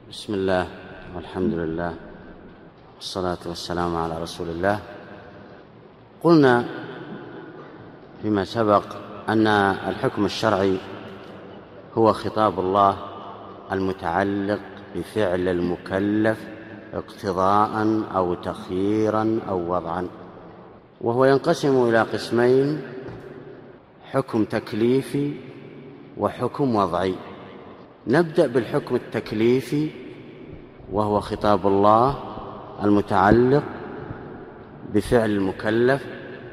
بسم الله والحمد لله والصلاة والسلام على رسول الله. قلنا فيما سبق أن الحكم الشرعي هو خطاب الله المتعلق بفعل المكلف اقتضاء أو تخييرا أو وضعا، وهو ينقسم إلى قسمين: حكم تكليفي وحكم وضعي. نبدأ بالحكم التكليفي، وهو خطاب الله المتعلق بفعل المكلف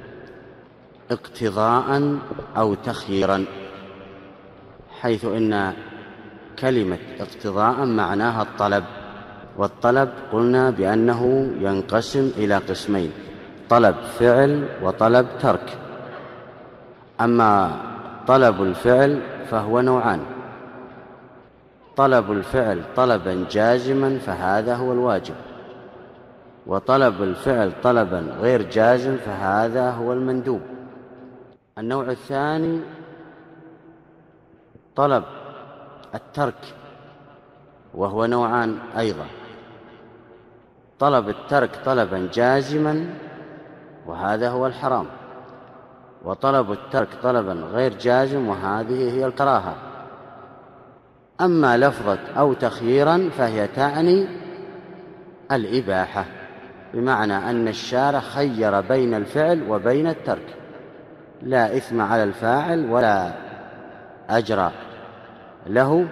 اقتضاء أو تخييرا، حيث إن كلمة اقتضاء معناها الطلب، والطلب قلنا بأنه ينقسم إلى قسمين: طلب فعل وطلب ترك. أما طلب الفعل فهو نوعان: طلب الفعل طلبا جازما فهذا هو الواجب، وطلب الفعل طلبا غير جازم فهذا هو المندوب. النوع الثاني طلب الترك، وهو نوعان أيضا: طلب الترك طلبا جازما وهذا هو الحرام، وطلب الترك طلبا غير جازم وهذه هي الكراهة. أما لفظة أو تخييرا فهي تعني الإباحة، بمعنى أن الشارع خير بين الفعل وبين الترك، لا إثم على الفاعل ولا أجر له،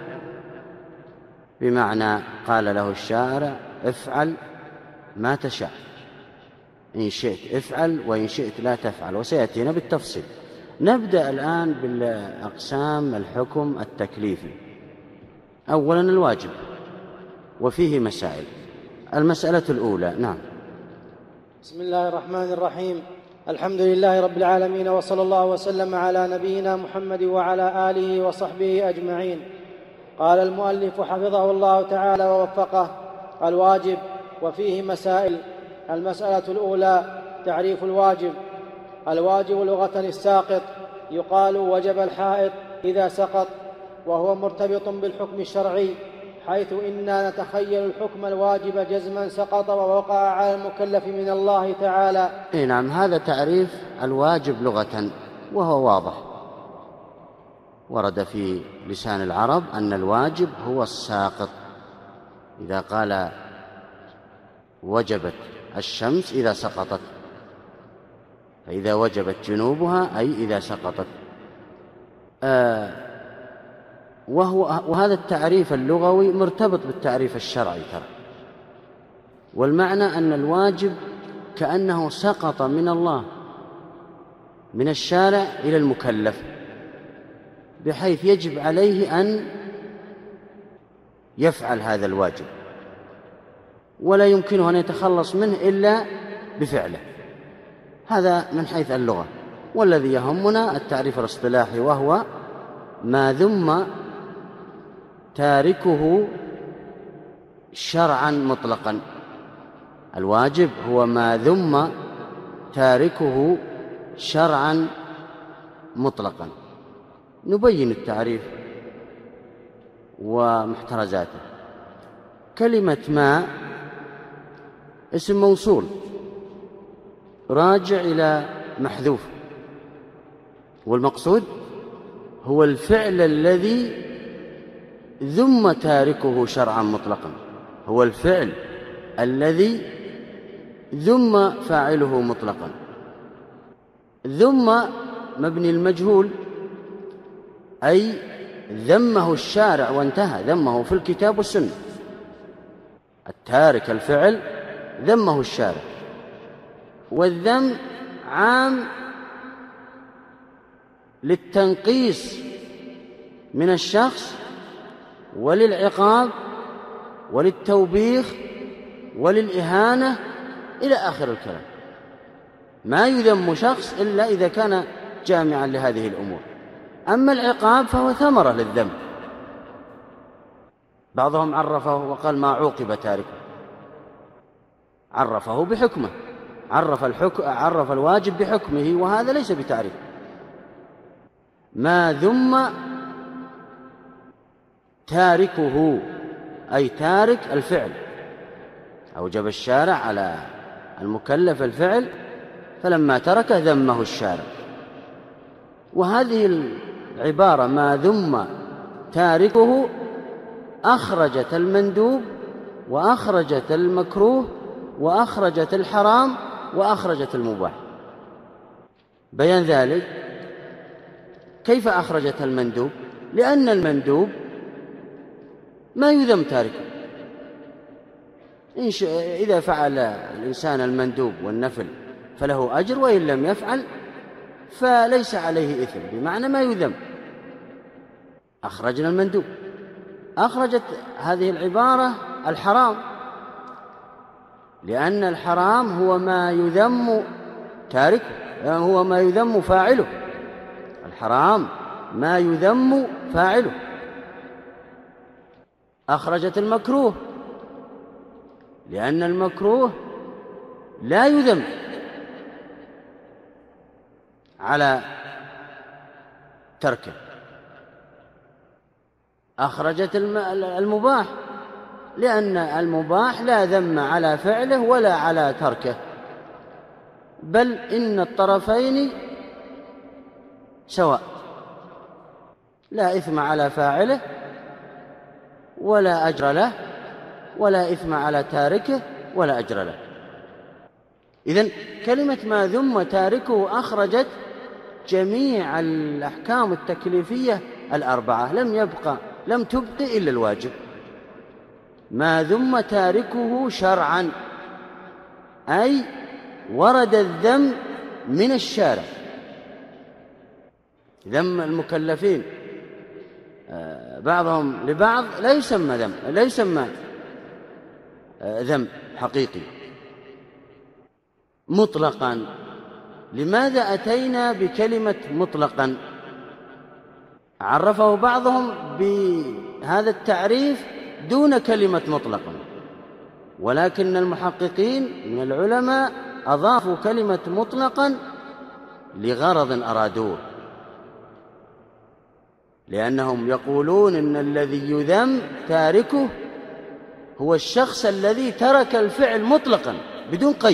بمعنى قال له الشارع: افعل ما تشاء، إن شئت افعل وإن شئت لا تفعل، وسيأتينا بالتفصيل. نبدأ الآن بالأقسام الحكم التكليفي. أولا الواجب، وفيه مسائل. المسألة الأولى. نعم. بسم الله الرحمن الرحيم. الحمد لله رب العالمين، وصلى الله وسلم على نبينا محمد وعلى آله وصحبه أجمعين. قال المؤلف حفظه الله تعالى ووفقه: الواجب وفيه مسائل. المسألة الأولى: تعريف الواجب. الواجب لغة الساقط، يقال وجب الحائط إذا سقط، وهو مرتبط بالحكم الشرعي، حيث إنا نتخيل الحكم الواجب جزما سقط ووقع على المكلف من الله تعالى. نعم، هذا تعريف الواجب لغة، وهو واضح، ورد في لسان العرب أن الواجب هو الساقط. إذا قال وجبت الشمس إذا سقطت، فإذا وجبت جنوبها أي إذا سقطت. وهذا التعريف اللغوي مرتبط بالتعريف الشرعي ترى، والمعنى أن الواجب كأنه سقط من الله، من الشارع إلى المكلف، بحيث يجب عليه أن يفعل هذا الواجب، ولا يمكنه أن يتخلص منه إلا بفعله. هذا من حيث اللغة. والذي يهمنا التعريف الاصطلاحي، وهو ما ذم تاركه شرعا مطلقا. الواجب هو ما ذم تاركه شرعا مطلقا. نبين التعريف ومحترزاته. كلمة ما اسم موصول راجع إلى محذوف، والمقصود هو الفعل الذي ذم تاركه شرعا مطلقا، هو الفعل الذي ذم فاعله مطلقا. ذم مبني المجهول، أي ذمه الشارع وانتهى، ذمه في الكتاب والسنة. التارك الفعل ذمه الشارع، والذم عام للتنقيص من الشخص وللعقاب وللتوبيخ وللإهانة إلى آخر الكلام. ما يذم شخص إلا إذا كان جامعا لهذه الأمور. أما العقاب فهو ثمرة للذم. بعضهم عرفه وقال: ما عوقب تاركه، عرفه بحكمه، عرف الواجب بحكمه، وهذا ليس بتعريف. ما ذم تاركه أي تارك الفعل. أوجب الشارع على المكلف الفعل، فلما ترك ذمه الشارع. وهذه العبارة ما ذم تاركه أخرجت المندوب وأخرجت المكروه وأخرجت الحرام وأخرجت المباح. بيان ذلك كيف أخرجت المندوب؟ لأن المندوب ما يذم تاركه. إذا فعل الإنسان المندوب والنفل فله أجر، وإن لم يفعل فليس عليه إثم، بمعنى ما يذم. أخرجنا المندوب. أخرجت هذه العبارة الحرام، لأن الحرام هو ما يذم تاركه، هو ما يذم فاعله. الحرام ما يذم فاعله. أخرجت المكروه، لأن المكروه لا يذم على تركه. أخرجت المباح، لأن المباح لا ذم على فعله ولا على تركه، بل إن الطرفين سواء، لا إثم على فاعله ولا أجر له، ولا إثم على تاركه ولا أجر له. إذن كلمة ما ذم تاركه أخرجت جميع الأحكام التكليفية الأربعة، لم تبق إلا الواجب. ما ذم تاركه شرعا، أي ورد الذم من الشارع. ذم المكلفين بعضهم لبعض لا يسمى ذم حقيقي مطلقا. لماذا أتينا بكلمة مطلقا؟ عرفه بعضهم بهذا التعريف دون كلمة مطلقا، ولكن المحققين من العلماء أضافوا كلمة مطلقا لغرض أرادوه، لأنهم يقولون إن الذي يذم تاركه هو الشخص الذي ترك الفعل مطلقا بدون قيد.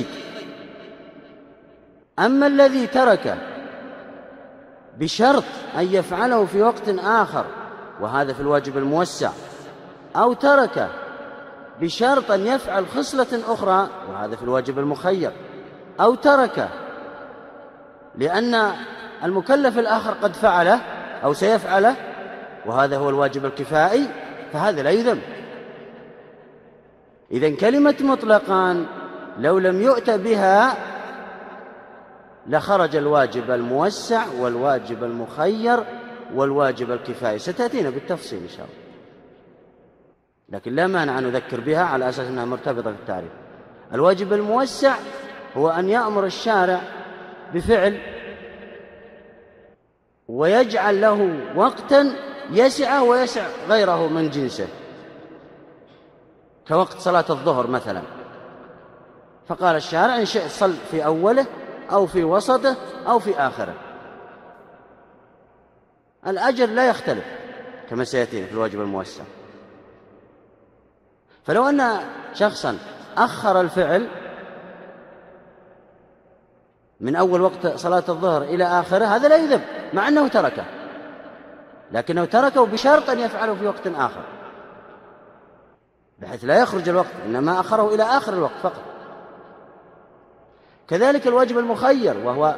أما الذي ترك بشرط أن يفعله في وقت آخر، وهذا في الواجب الموسع، أو ترك بشرط أن يفعل خصلة أخرى، وهذا في الواجب المخير، أو ترك لأن المكلف الآخر قد فعله أو سيفعله، وهذا هو الواجب الكفائي، فهذا لا يذم. إذن كلمة مطلقا لو لم يؤت بها لخرج الواجب الموسع والواجب المخير والواجب الكفائي، ستأتينا بالتفصيل إن شاء الله، لكن لا مانع أن نذكر بها على أساس أنها مرتبطة بالتعريف. الواجب الموسع هو أن يأمر الشارع بفعل ويجعل له وقتا يسعه ويسع غيره من جنسه، كوقت صلاة الظهر مثلا، فقال الشارع إن شئت صل في أوله أو في وسطه أو في آخره، الأجر لا يختلف كما سيأتينا في الواجب الموسع. فلو أن شخصا أخر الفعل من أول وقت صلاة الظهر إلى آخره، هذا لا يذم مع أنه تركه، لكنه تركه بشرط أن يفعله في وقت آخر، بحيث لا يخرج الوقت، إنما أخره إلى آخر الوقت فقط. كذلك الواجب المخير، وهو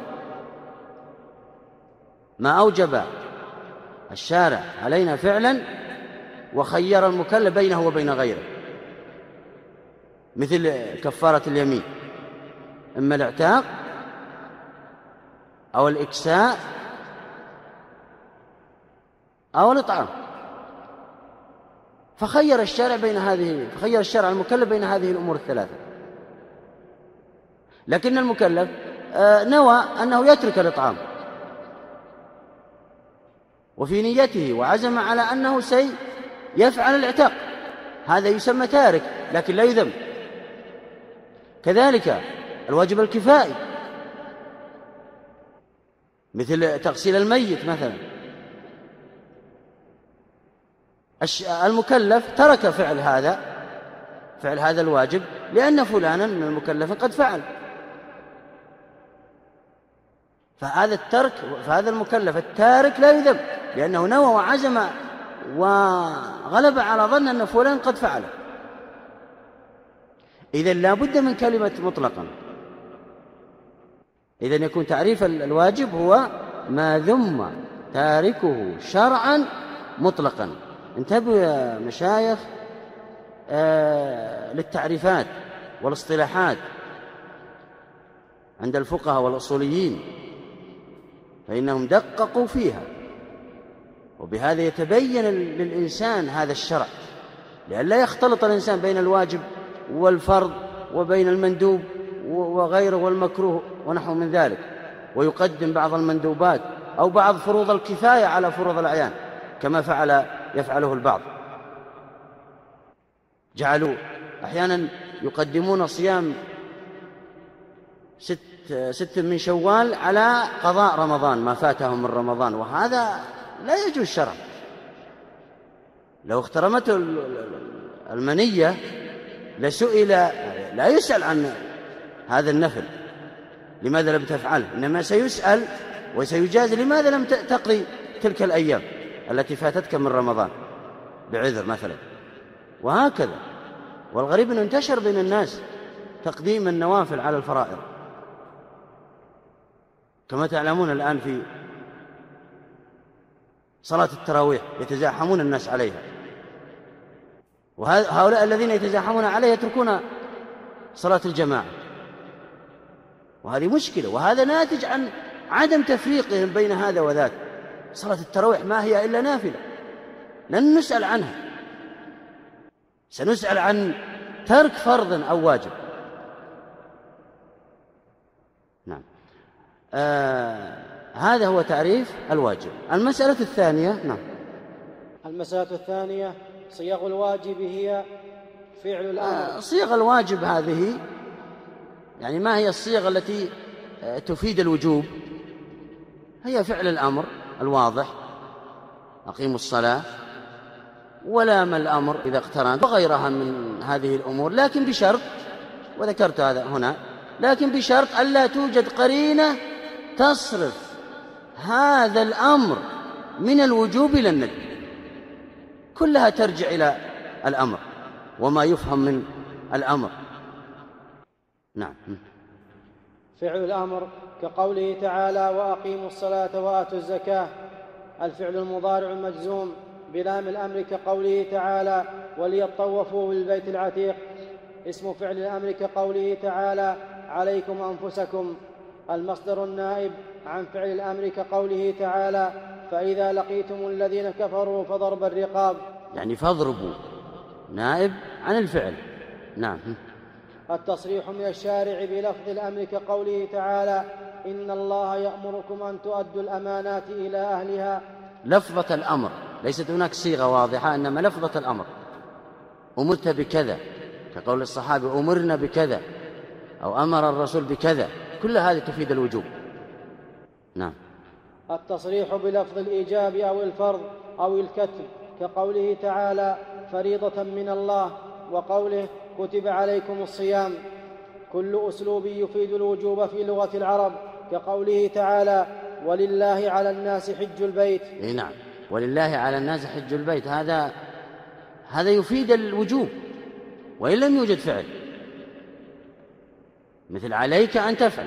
ما أوجب الشارع علينا فعلا وخير المكلف بينه وبين غيره، مثل كفارة اليمين، إما الاعتاق أو الإكساء أو الإطعام، فخير الشارع المكلف بين هذه الأمور الثلاثة. لكن المكلف نوى أنه يترك الإطعام وفي نيته وعزم على أنه سيفعل الاعتاق، هذا يسمى تارك لكن لا يذم. كذلك الواجب الكفائي مثل تغسيل الميت مثلا، المكلف ترك فعل هذا الواجب لأن فلانا من المكلف قد فعل، فهذا المكلف التارك لا يذم لأنه نوى وعزم وغلب على ظن أن فلان قد فعله. إذن لا بد من كلمة مطلقا. إذن يكون تعريف الواجب هو ما ذم تاركه شرعا مطلقا. انتبهوا يا مشايخ للتعريفات والاصطلاحات عند الفقهاء والأصوليين، فإنهم دققوا فيها، وبهذا يتبين للإنسان هذا الشرع، لئلا يختلط الإنسان بين الواجب والفرض وبين المندوب وغيره والمكروه ونحو من ذلك، ويقدم بعض المندوبات أو بعض فروض الكفاية على فروض الأعيان كما يفعله البعض. جعلوا أحيانا يقدمون صيام 6 من شوال على قضاء رمضان ما فاتهم من رمضان، وهذا لا يجوز شرعا. لو اخترمته المنية لسئل، لا يسأل عن هذا النفل لماذا لم تفعله، إنما سيسأل وسيجاز لماذا لم تقضي تلك الأيام التي فاتتك من رمضان بعذر مثلا، وهكذا. والغريب أنه انتشر بين الناس تقديم النوافل على الفرائض، كما تعلمون الآن في صلاة التراويح يتزاحمون الناس عليها، وهؤلاء الذين يتزاحمون عليها يتركون صلاة الجماعة، وهذه مشكلة، وهذا ناتج عن عدم تفريقهم بين هذا وذاك. صلاة التراويح ما هي إلا نافلة، لن نسأل عنها، سنسأل عن ترك فرض أو واجب. نعم. هذا هو تعريف الواجب. المسألة الثانية. نعم. المسألة الثانية صيغ الواجب هي فعل الأمر. صيغ الواجب هذه يعني ما هي الصيغ التي تفيد الوجوب؟ هي فعل الأمر الواضح، أقيموا الصلاة، ولام الأمر إذا اقترن، وغيرها من هذه الأمور، لكن بشرط، وذكرت هذا هنا، لكن بشرط ألا توجد قرينة تصرف هذا الأمر من الوجوب إلى الندب، كلها ترجع إلى الأمر وما يفهم من الأمر. نعم. فعل الأمر كقوله تعالى وأقيموا الصلاة وآتوا الزكاة، الفعل المضارع المجزوم بلام الأمر كقوله تعالى وليطوفوا بالبيت العتيق. اسم فعل الأمر كقوله تعالى عليكم أنفسكم، المصدر النائب عن فعل الأمر كقوله تعالى فإذا لقيتم الذين كفروا فضرب الرقاب، يعني فاضربوا نائب عن الفعل. نعم. التصريح من الشارع بلفظ الأمر كقوله تعالى إن الله يأمركم أن تؤدوا الأمانات إلى أهلها. لفظة الأمر، ليست هناك صيغة واضحة، إنما لفظة الأمر، أمرت بكذا كقول الصحابي أمرنا بكذا، أو أمر الرسول بكذا، كل هذه تفيد الوجوب. نعم. التصريح بلفظ الإيجاب أو الفرض أو الكتب كقوله تعالى فريضة من الله، وقوله كتب عليكم الصيام. كل أسلوب يفيد الوجوب في لغة العرب كقوله تعالى ولله على الناس حج البيت. نعم، ولله على الناس حج البيت، هذا يفيد الوجوب وإن لم يوجد فعل، مثل عليك أن تفعل.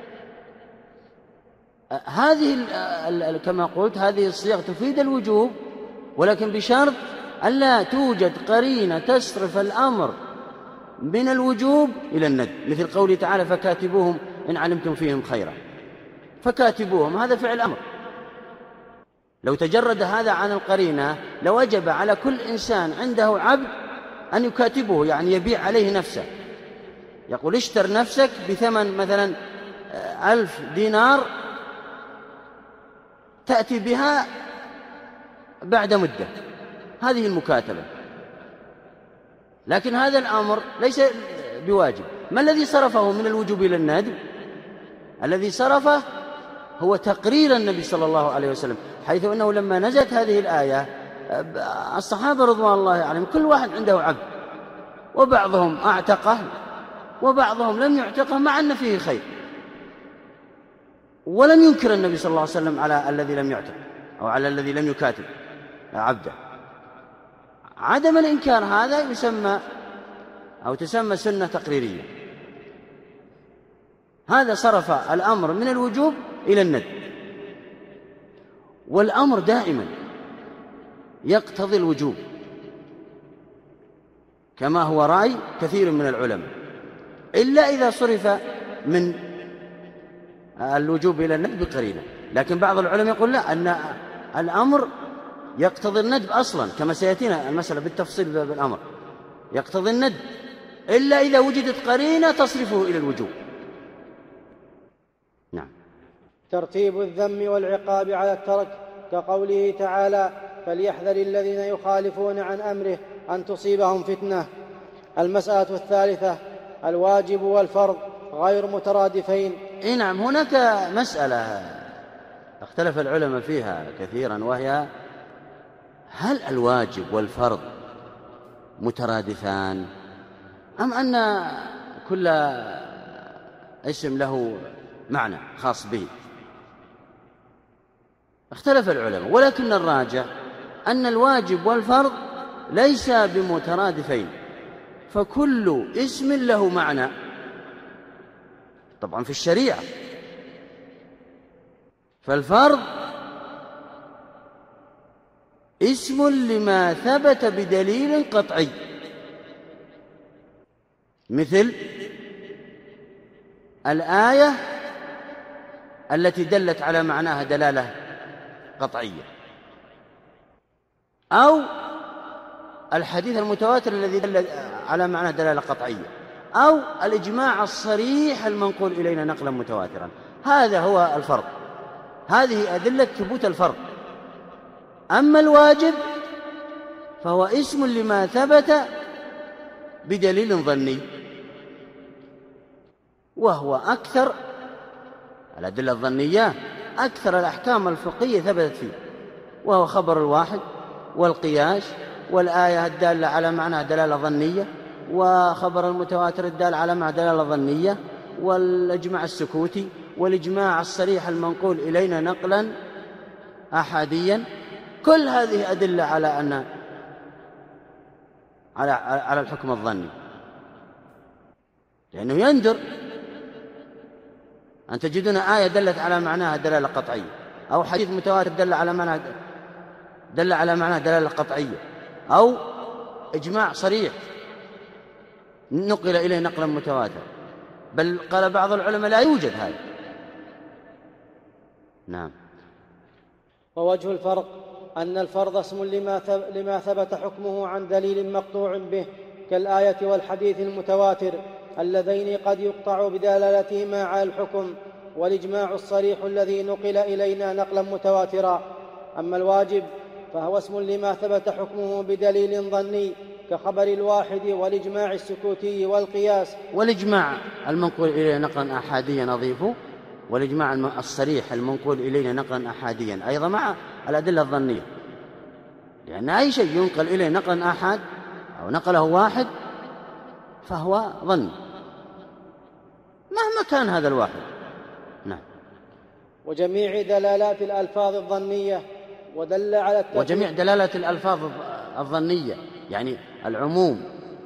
هذه كما قلت هذه الصيغ تفيد الوجوب، ولكن بشرط ألا توجد قرينة تصرف الأمر من الوجوب إلى الندب، مثل قوله تعالى فكاتبوهم إن علمتم فيهم خيرا، فكاتبوهم هذا فعل أمر. لو تجرد هذا عن القرينة لوجب على كل إنسان عنده عبد أن يكاتبه، يعني يبيع عليه نفسه، يقول اشتر نفسك بثمن مثلا 1000 دينار تأتي بها بعد مدة، هذه المكاتبة. لكن هذا الأمر ليس بواجب. ما الذي صرفه من الوجوب إلى الندب؟ الذي صرفه هو تقرير النبي صلى الله عليه وسلم، حيث أنه لما نزلت هذه الآية الصحابة رضوان الله عليهم كل واحد عنده عبد، وبعضهم أعتقه وبعضهم لم يعتقه، مع أن فيه خير، ولم ينكر النبي صلى الله عليه وسلم على الذي لم يعتق أو على الذي لم يكاتب عبده. عدم الإنكار هذا يسمى أو تسمى سنة تقريرية. هذا صرف الأمر من الوجوب إلى الندب، والأمر دائما يقتضي الوجوب كما هو رأي كثير من العلماء، إلا إذا صرف من الوجوب إلى الندب قرينة. لكن بعض العلماء يقول لا، أن الأمر يقتضي الندب أصلا، كما سيأتينا المسألة بالتفصيل بالأمر يقتضي الندب، إلا إذا وجدت قرينة تصرفه إلى الوجوب. نعم. ترتيب الذم والعقاب على الترك، كقوله تعالى: فليحذر الذين يخالفون عن أمره أن تصيبهم فتنة. المسألة الثالثة: الواجب والفرض غير مترادفين. نعم، هناك مسألة اختلف العلماء فيها كثيرا، وهي هل الواجب والفرض مترادفان، أم أن كل اسم له معنى خاص به؟ اختلف العلماء، ولكن الراجح أن الواجب والفرض ليس بمترادفين، فكل اسم له معنى طبعا في الشريعة. فالفرض اسم لما ثبت بدليل قطعي، مثل الآية التي دلت على معناها دلالة قطعية، أو الحديث المتواتر الذي دل على معناه دلالة قطعية، أو الإجماع الصريح المنقول إلينا نقلا متواترا. هذا هو الفرض، هذه أدلة ثبوت الفرض. أما الواجب فهو اسم لما ثبت بدليل ظني، وهو أكثر الأدلة الظنية، أكثر الأحكام الفقهية ثبتت فيه، وهو خبر الواحد والقياس والآية الدالة على معنى دلالة ظنية، وخبر المتواتر الدال على معنى دلالة ظنية، والإجماع السكوتي، والإجماع الصريح المنقول إلينا نقلا أحاديا. كل هذه أدلة على أن على الحكم الظني، لأنه يندر أن تجدون آية دلت على معناها دلالة قطعية، أو حديث متواتر دل على معناها دلالة قطعية، أو إجماع صريح نقل إليه نقلا متواتر، بل قال بعض العلماء لا يوجد هذا. نعم. ووجه الفرق أن الفرض اسم لما ثبت حكمه عن دليل مقطوع به، كالآية والحديث المتواتر اللذين قد يقطع بدلالتهما على الحكم، والإجماع الصريح الذي نقل إلينا نقلا متواترا. أما الواجب فهو اسم لما ثبت حكمه بدليل ظني، كخبر الواحد والإجماع السكوتي والقياس. والإجماع المنقول إلينا نقلا أحاديا نضيفه، والإجماع الصريح المنقول إلينا نقلا أحاديا أيضا مع الأدلة الظنية، لأن أي شيء ينقل إليه نقلا أحد أو نقله واحد فهو ظن مهما كان هذا الواحد. نعم. وجميع دلالات الألفاظ الظنية ودل على وجميع دلالات الألفاظ الظنية يعني العموم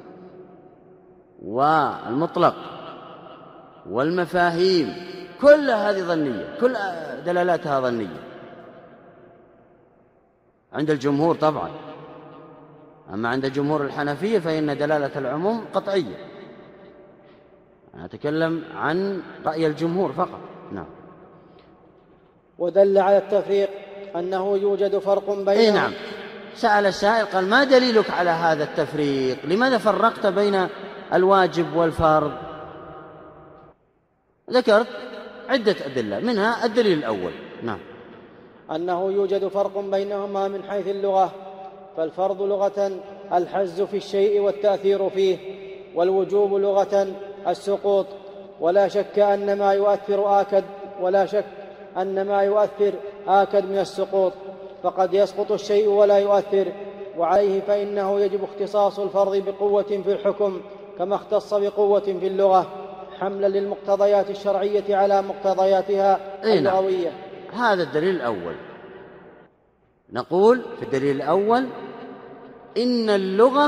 والمطلق والمفاهيم كل هذه ظنية، كل دلالاتها ظنية عند الجمهور طبعا. أما عند جمهور الحنفية فإن دلالة العموم قطعية. أنا أتكلم عن رأي الجمهور فقط. نعم. ودل على التفريق أنه يوجد فرق بين نعم. سأل السائل قال: ما دليلك على هذا التفريق؟ لماذا فرقت بين الواجب والفرض؟ ذكرت عدة أدلة، منها الدليل الأول. نعم. أنه يوجد فرق بينهما من حيث اللغة، فالفرض لغة الحز في الشيء والتأثير فيه، والوجوب لغة السقوط. ولا شك أن ما يؤثر آكد من السقوط، فقد يسقط الشيء ولا يؤثر، وعليه فإنه يجب اختصاص الفرض بقوة في الحكم كما اختص بقوة في اللغة، حملا للمقتضيات الشرعية على مقتضياتها اللغوية. هذا الدليل الأول. نقول في الدليل الأول إن اللغة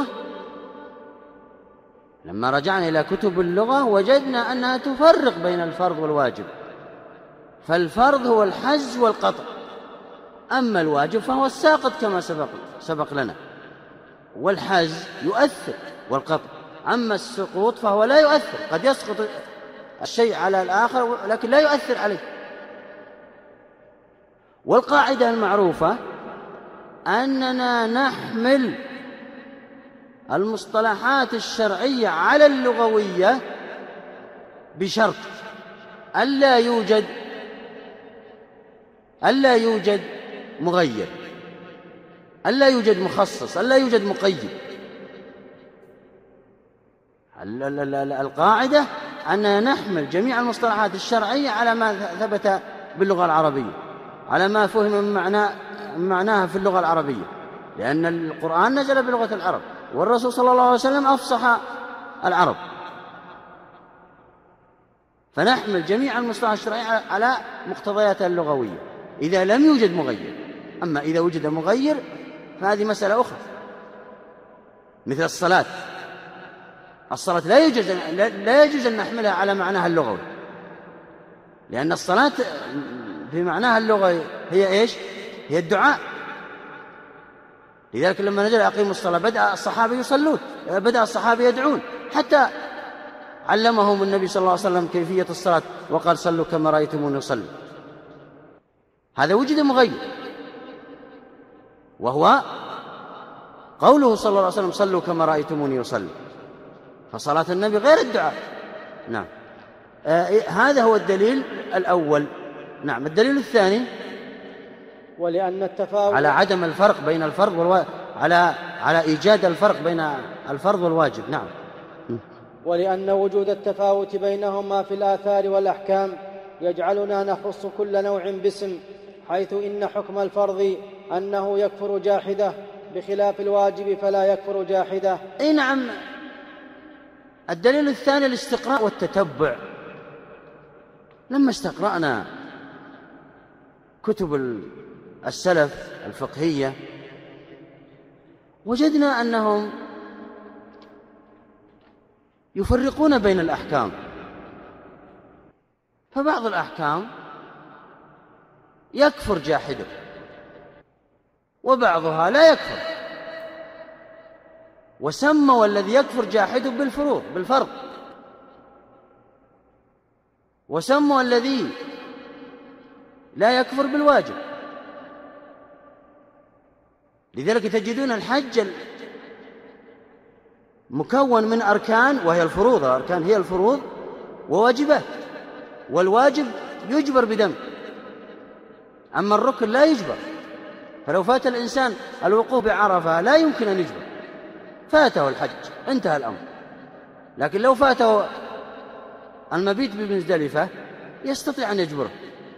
لما رجعنا إلى كتب اللغة وجدنا أنها تفرق بين الفرض والواجب، فالفرض هو الحز والقطع، أما الواجب فهو الساقط كما سبق لنا، والحز يؤثر والقطع، أما السقوط فهو لا يؤثر، قد يسقط الشيء على الآخر لكن لا يؤثر عليه. والقاعدة المعروفة أننا نحمل المصطلحات الشرعية على اللغوية بشرط ألا يوجد مغير، ألا يوجد مخصص، ألا يوجد مقيد. القاعدة أننا نحمل جميع المصطلحات الشرعية على ما ثبت باللغة العربية، على ما فهم من معناها في اللغة العربية، لأن القرآن نزل بلغة العرب، والرسول صلى الله عليه وسلم أفصح العرب، فنحمل جميع المصطلحات الشرعية على مقتضياتها اللغوية إذا لم يوجد مغير. أما إذا وجد مغير فهذه مسألة أخرى، مثل الصلاة لا يجوز أن نحملها على معناها اللغوي، لأن الصلاة في معناها اللغوي هي إيش؟ هي الدعاء. لذلك لما نزل أقيموا الصلاة بدأ الصحابة يدعون، حتى علمهم النبي صلى الله عليه وسلم كيفية الصلاة وقال صلوا كما رأيتموني أصلي. هذا وجد مغير، وهو قوله صلى الله عليه وسلم صلوا كما رأيتموني أصلي، فصلاة النبي غير الدعاء. نعم، هذا هو الدليل الأول. نعم، الدليل الثاني ولأن التفاوت على عدم الفرق بين الفرض على إيجاد الفرق بين الفرض والواجب. نعم، ولأن وجود التفاوت بينهما في الآثار والأحكام يجعلنا نخص كل نوع باسم، حيث إن حكم الفرض أنه يكفر جاحده بخلاف الواجب فلا يكفر جاحده. أي نعم. الدليل الثاني الاستقراء والتتبع. لما استقرأنا كتب السلف الفقهية وجدنا أنهم يفرقون بين الأحكام، فبعض الأحكام يكفر جاحده وبعضها لا يكفر، وسموا الذي يكفر جاحده بالفرض، وسموا الذي لا يكفر بالواجب. لذلك تجدون الحج مكون من أركان وهي الفروض، الأركان هي الفروض وواجبات، والواجب يجبر بدم، أما الركن لا يجبر. فلو فات الإنسان الوقوف بعرفة لا يمكن أن يجبر، فاته الحج انتهى الأمر. لكن لو فاته المبيت بمزدلفة يستطيع أن يجبره.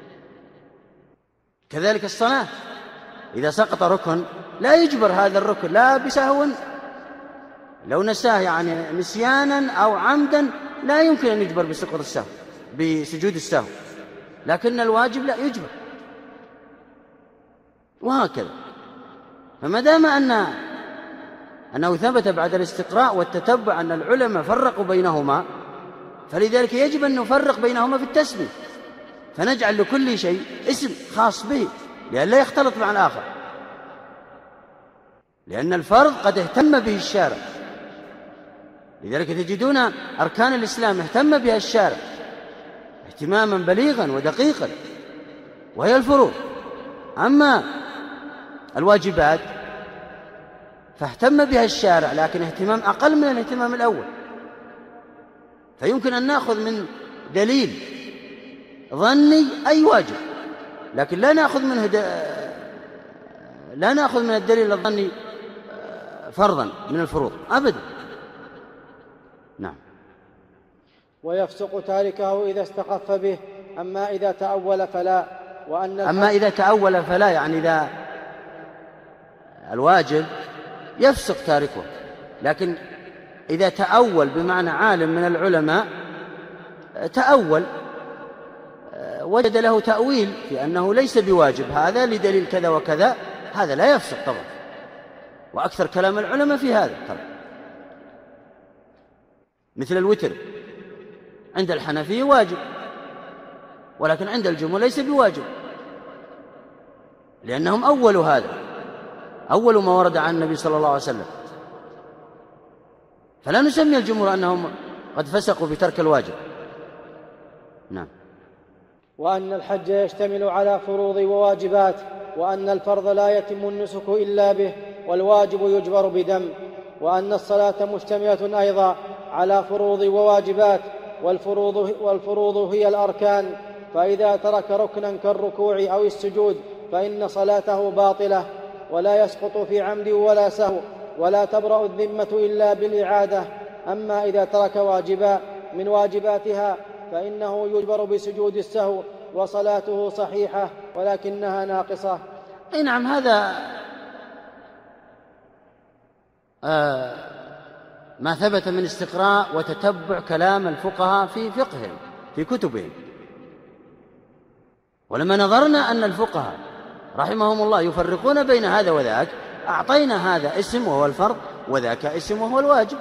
كذلك الصلاة، إذا سقط ركن لا يجبر هذا الركن لا بسهو، لو نساه يعني نسيانا أو عمدا لا يمكن أن يجبر بسقوط السهو بسجود السهو، لكن الواجب لا يجبر، وهكذا. فما دام أنه ثبت بعد الاستقراء والتتبع أن العلماء فرقوا بينهما، فلذلك يجب أن نفرق بينهما في التسمية، فنجعل لكل شيء اسم خاص به لئلا يختلط مع الآخر، لأن الفرض قد اهتم به الشارع. لذلك تجدون أركان الإسلام اهتم بها الشارع اهتماما بليغا ودقيقا، وهي الفروض. أما الواجبات فاهتم بها الشارع لكن اهتمام أقل من الاهتمام الأول. فيمكن أن نأخذ من دليل ظني أي واجب، لكن لا نأخذ من الدليل الظني فرضا من الفروض أبدا. نعم. ويفسق تاركه إذا استخف به، أما إذا تأول فلا. أما إذا تأول فلا، يعني إذا الواجب يفسق تاركه. لكن إذا تأول بمعنى عالم من العلماء تأول وجد له تأويل في أنه ليس بواجب هذا لدليل كذا وكذا، هذا لا يفسق طبعا، وأكثر كلام العلماء في هذا طبعا. مثل الوتر عند الحنفية واجب، ولكن عند الجمهور ليس بواجب، لأنهم أولوا هذا، أول ما ورد عن النبي صلى الله عليه وسلم، فلا نسمي الجمهور أنهم قد فسقوا بترك الواجب. نعم. وأن الحج يشتمل على فروض وواجبات، وأن الفرض لا يتم النسك إلا به، والواجب يجبر بدم، وأن الصلاة مشتملة أيضا على فروض وواجبات، والفروض هي الأركان، فإذا ترك ركنا كالركوع أو السجود فإن صلاته باطلة، ولا يسقط في عمد ولا سهو، ولا تبرأ الذمة إلا بالإعادة. أما إذا ترك واجبا من واجباتها فإنه يجبر بسجود السهو، وصلاته صحيحة ولكنها ناقصة. أي نعم، هذا ما ثبت من استقراء وتتبع كلام الفقهاء في فقههم في كتبهم. ولما نظرنا أن الفقهاء رحمهم الله يفرقون بين هذا وذاك، أعطينا هذا اسم وهو الفرض، وذاك اسم وهو الواجب.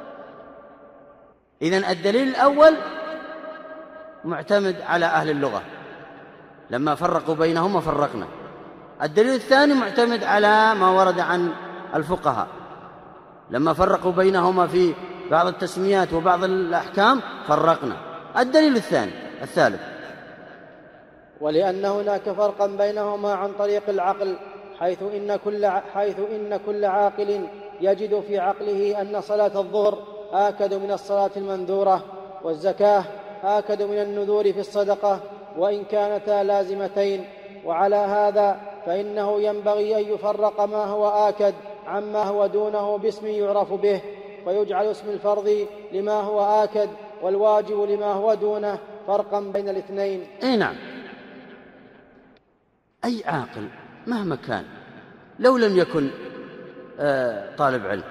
إذن الدليل الأول معتمد على أهل اللغة، لما فرقوا بينهما فرقنا. الدليل الثاني معتمد على ما ورد عن الفقهاء، لما فرقوا بينهما في بعض التسميات وبعض الأحكام فرقنا. الدليل الثالث ولأن هناك فرقا بينهما عن طريق العقل، حيث إن كل عاقل يجد في عقله أن صلاة الظهر آكد من الصلاة المنذورة، والزكاة آكد من النذور في الصدقة، وإن كانتا لازمتين. وعلى هذا فإنه ينبغي أن يفرق ما هو آكد عما هو دونه باسم يعرف به، فيجعل اسم الفرض لما هو آكد والواجب لما هو دونه، فرقا بين الاثنين. أي نعم، أي عاقل مهما كان لو لم يكن طالب علم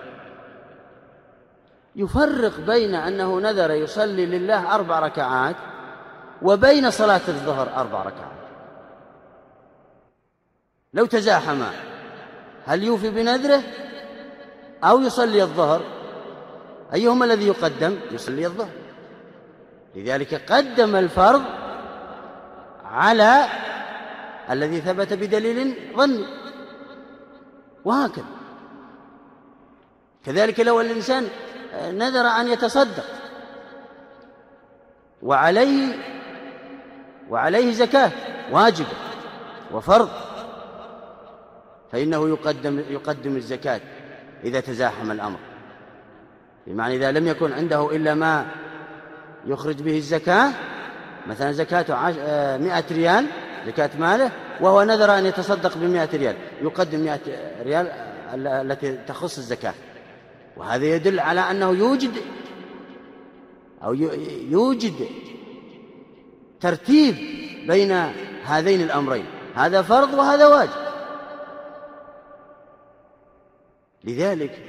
يفرق بين أنه نذر يصلي لله 4 ركعات وبين صلاة الظهر 4 ركعات. لو تزاحما هل يوفي بنذره أو يصلي الظهر؟ أيهما الذي يقدم؟ يصلي الظهر. لذلك قدم الفرض على الذي ثبت بدليل ظني، وهكذا. كذلك لو الإنسان نذر أن يتصدق وعليه زكاة واجبة وفرض، فإنه يقدم الزكاة إذا تزاحم الأمر، بمعنى إذا لم يكن عنده إلا ما يخرج به الزكاة، مثلا زكاته 100 ريال زكاة ماله، وهو نذر أن يتصدق ب100 ريال، يقدم 100 ريال التي تخص الزكاة. وهذا يدل على أنه يوجد ترتيب بين هذين الأمرين، هذا فرض وهذا واجب. لذلك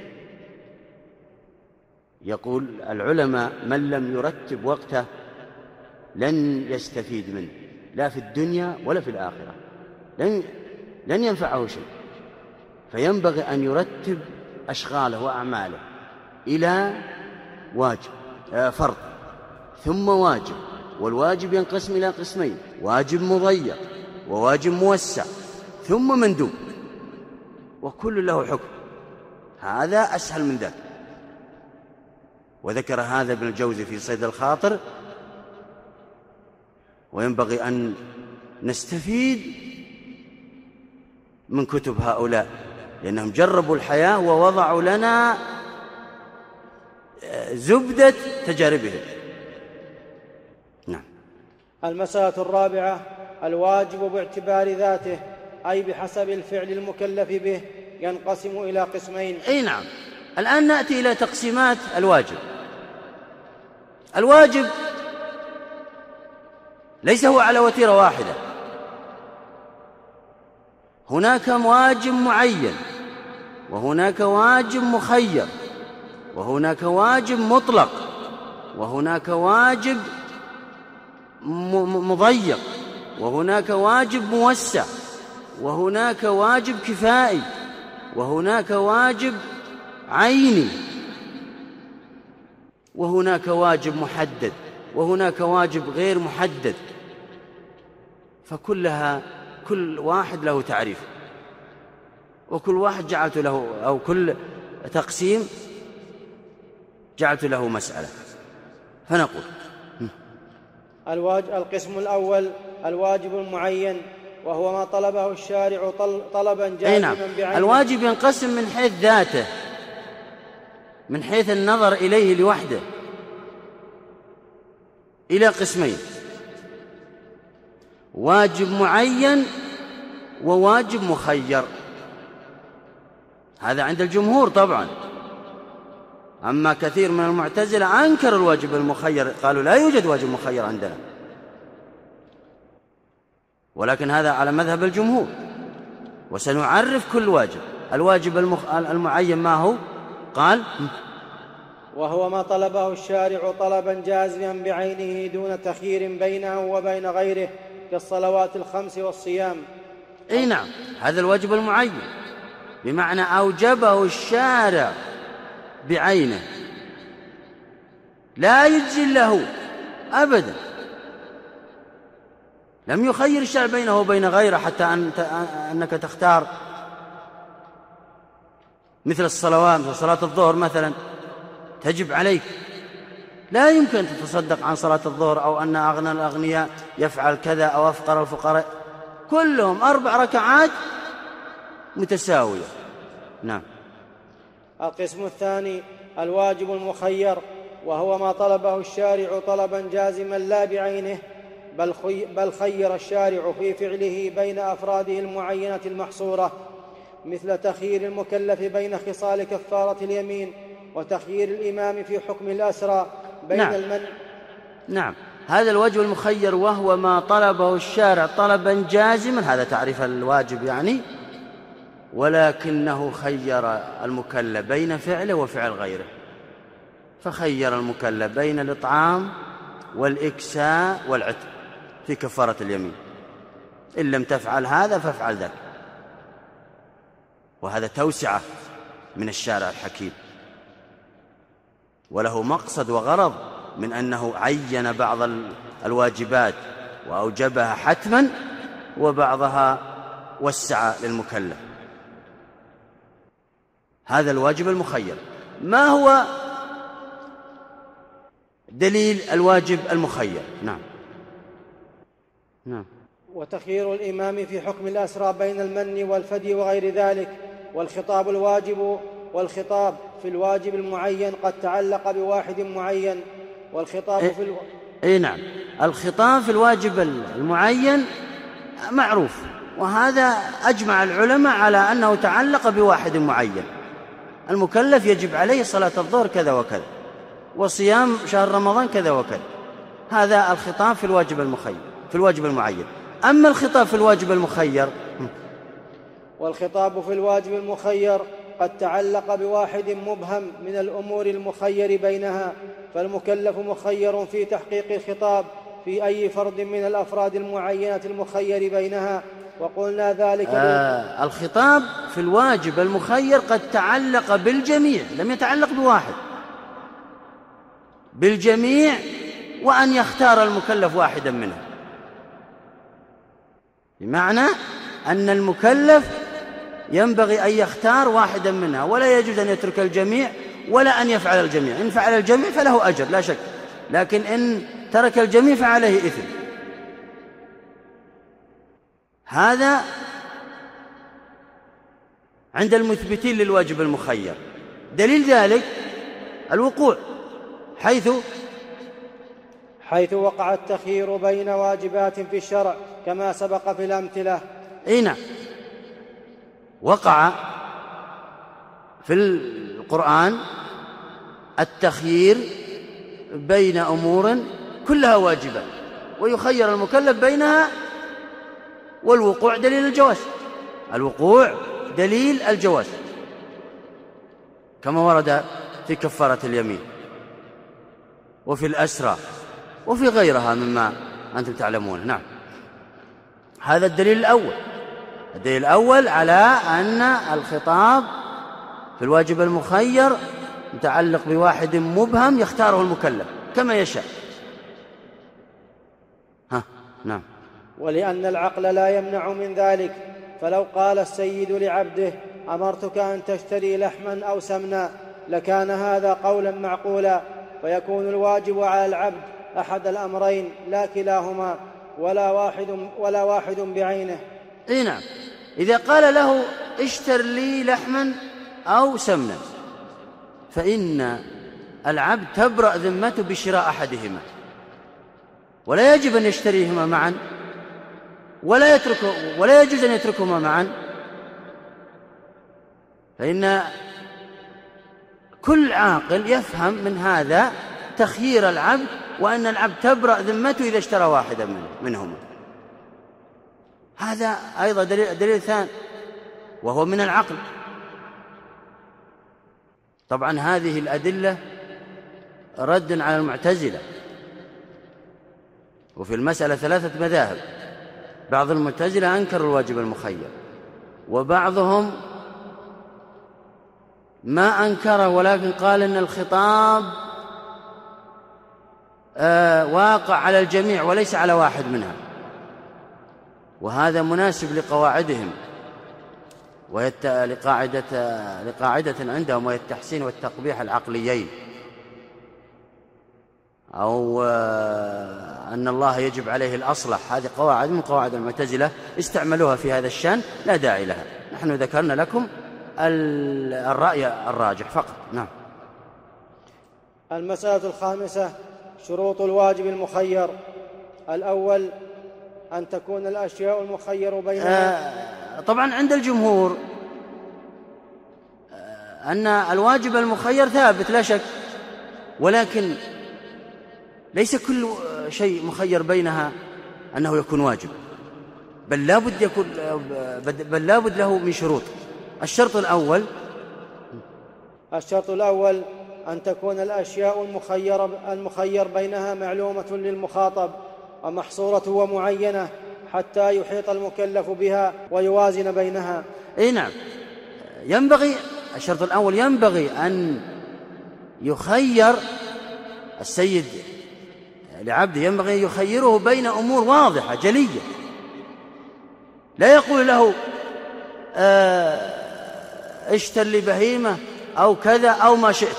يقول العلماء من لم يرتب وقته لن يستفيد منه، لا في الدنيا ولا في الآخرة، لن ينفعه شيء. فينبغي أن يرتب أشغاله وأعماله إلى فرض ثم واجب، والواجب ينقسم إلى قسمين: واجب مضيق وواجب موسع ثم مندوب، وكل له حكم. هذا أسهل من ذلك. وذكر هذا ابن الجوزي في صيد الخاطر. وينبغي أن نستفيد من كتب هؤلاء، لأنهم جربوا الحياة ووضعوا لنا زبدة تجاربهم. نعم. المسألة الرابعة: الواجب باعتبار ذاته، أي بحسب الفعل المكلف به، ينقسم إلى قسمين. أي نعم. الآن نأتي إلى تقسيمات الواجب. الواجب ليس هو على وتيرة واحدة، هناك واجب معين وهناك واجب مخير، وهناك واجب مطلق، وهناك واجب مضيق، وهناك واجب موسع، وهناك واجب كفائي، وهناك واجب عيني، وهناك واجب محدد، وهناك واجب غير محدد. فكلها كل واحد له تعريف، وكل واحد جعلت له، أو كل تقسيم جعلت له مسألة. فنقول القسم الأول الواجب المعين، وهو ما طلبه الشارع طلبا جازما بعينه. الواجب ينقسم من حيث ذاته، من حيث النظر إليه لوحده، إلى قسمين: واجب معين وواجب مخير. هذا عند الجمهور طبعا. أما كثير من المعتزلة أنكر الواجب المخير، قالوا لا يوجد واجب مخير عندنا، ولكن هذا على مذهب الجمهور. وسنعرف كل واجب. الواجب المعين ما هو؟ قال: وهو ما طلبه الشارع طلبا جازما بعينه دون تخيير بينه وبين غيره، كالصلوات الخمس والصيام. أي نعم، هذا الواجب المعين، بمعنى أوجبه الشارع بعينه، لا يجزي له أبدا. لم يخير الشارع بينه وبين غيره حتى أنك تختار، مثل الصلوات، مثل صلاة الظهر مثلا تجب عليك، لا يمكن أن تتصدق عن صلاة الظهر، أو أن أغنى الأغنياء يفعل كذا أو أفقر الفقراء، كلهم 4 ركعات متساوية. نعم. القسم الثاني الواجب المخير، وهو ما طلبه الشارع طلبا جازما لا بعينه، بل خير الشارع في فعله بين أفراده المعينة المحصورة، مثل تخيير المكلف بين خصال كفارة اليمين، وتخيير الإمام في حكم الأسرى بين المنع. نعم، هذا الواجب المخير، وهو ما طلبه الشارع طلبا جازما، هذا تعريف الواجب يعني، ولكنه خير المكلف بين فعله وفعل غيره، فخير المكلف بين الإطعام والإكساء والعتق في كفارة اليمين، إن لم تفعل هذا فافعل ذاك. وهذا توسعة من الشارع الحكيم، وله مقصد وغرض من أنه عين بعض الواجبات وأوجبها حتما، وبعضها وسع للمكلف. هذا الواجب المخير. ما هو دليل الواجب المخير؟ نعم. وتخيير الإمام في حكم الأسرى بين المن والفدي وغير ذلك. والخطاب في الواجب المعين قد تعلق بواحد معين، والخطاب نعم، الخطاب في الواجب المعين معروف، وهذا أجمع العلماء على أنه تعلق بواحد معين. المكلف يجب عليه صلاة الظهر كذا وكذا، وصيام شهر رمضان كذا وكذا. هذا الخطاب في الواجب المخير، في الواجب المعين. أما الخطاب في الواجب المخير، والخطاب في الواجب المخير قد تعلق بواحد مبهم من الأمور المخير بينها، فالمكلف مخير في تحقيق الخطاب في أي فرد من الأفراد المعينة المخير بينها. وقلنا ذلك الخطاب في الواجب المخير قد تعلق بالجميع، لم يتعلق بواحد، بالجميع، وأن يختار المكلف واحدا منها، بمعنى أن المكلف ينبغي أن يختار واحدا منها، ولا يجوز أن يترك الجميع ولا أن يفعل الجميع. إن فعل الجميع فله أجر لا شك، لكن إن ترك الجميع فعليه إثم. هذا عند المثبتين للواجب المخير. دليل ذلك الوقوع، حيث وقع التخيير بين واجبات في الشرع كما سبق في الأمثلة. نعم، وقع في القرآن التخيير بين أمور كلها واجبة، ويخير المكلف بينها، والوقوع دليل الجواز. الوقوع دليل الجواز. كما ورد في كفارة اليمين وفي الأسرى وفي غيرها مما أنتم تعلمون. نعم، هذا الدليل الأول. الدليل الأول على أن الخطاب في الواجب المخير متعلق بواحد مبهم يختاره المكلف كما يشاء. نعم. ولأن العقل لا يمنع من ذلك، فلو قال السيد لعبده أمرتك أن تشتري لحما أو سمنا لكان هذا قولا معقولا، فيكون الواجب على العبد أحد الأمرين لا كلاهما ولا واحد بعينه. نعم، إذا قال له اشتر لي لحما أو سمنا فإن العبد تبرأ ذمته بشراء أحدهما، ولا يجب أن يشتريهما معا ولا يجوز أن يتركهما معا، فإن كل عاقل يفهم من هذا تخيير العبد، وأن العبد تبرأ ذمته إذا اشترى واحدا منهما. هذا أيضا دليل ثاني وهو من العقل. طبعا هذه الأدلة رد على المعتزلة، وفي المسألة 3 مذاهب. بعض المعتزلة أنكروا الواجب المخير، وبعضهم ما أنكره ولكن قال إن الخطاب واقع على الجميع وليس على واحد منها، وهذا مناسب لقواعدهم لقاعدة عندهم، وهي التحسين والتقبيح العقليين، أو أن الله يجب عليه الأصلح. هذه قواعد من قواعد المعتزلة استعملوها في هذا الشأن، لا داعي لها. نحن ذكرنا لكم الرأي الراجح فقط. نعم. المسألة 5: شروط الواجب المخير. الأول أن تكون الأشياء المخير بينها. طبعا عند الجمهور أن الواجب المخير ثابت لا شك، ولكن ليس كل شيء مخير بينها أنه يكون واجب، بل لا بد له من شروط. الشرط الأول أن تكون الأشياء المخير بينها معلومة للمخاطب ومحصورة ومعينة حتى يحيط المكلف بها ويوازن بينها. نعم، الشرط الأول ينبغي أن يخير السيد لعبده، ينبغي أن يخيره بين أمور واضحة جلية، لا يقول له اشتر لي بهيمة أو كذا أو ما شئت،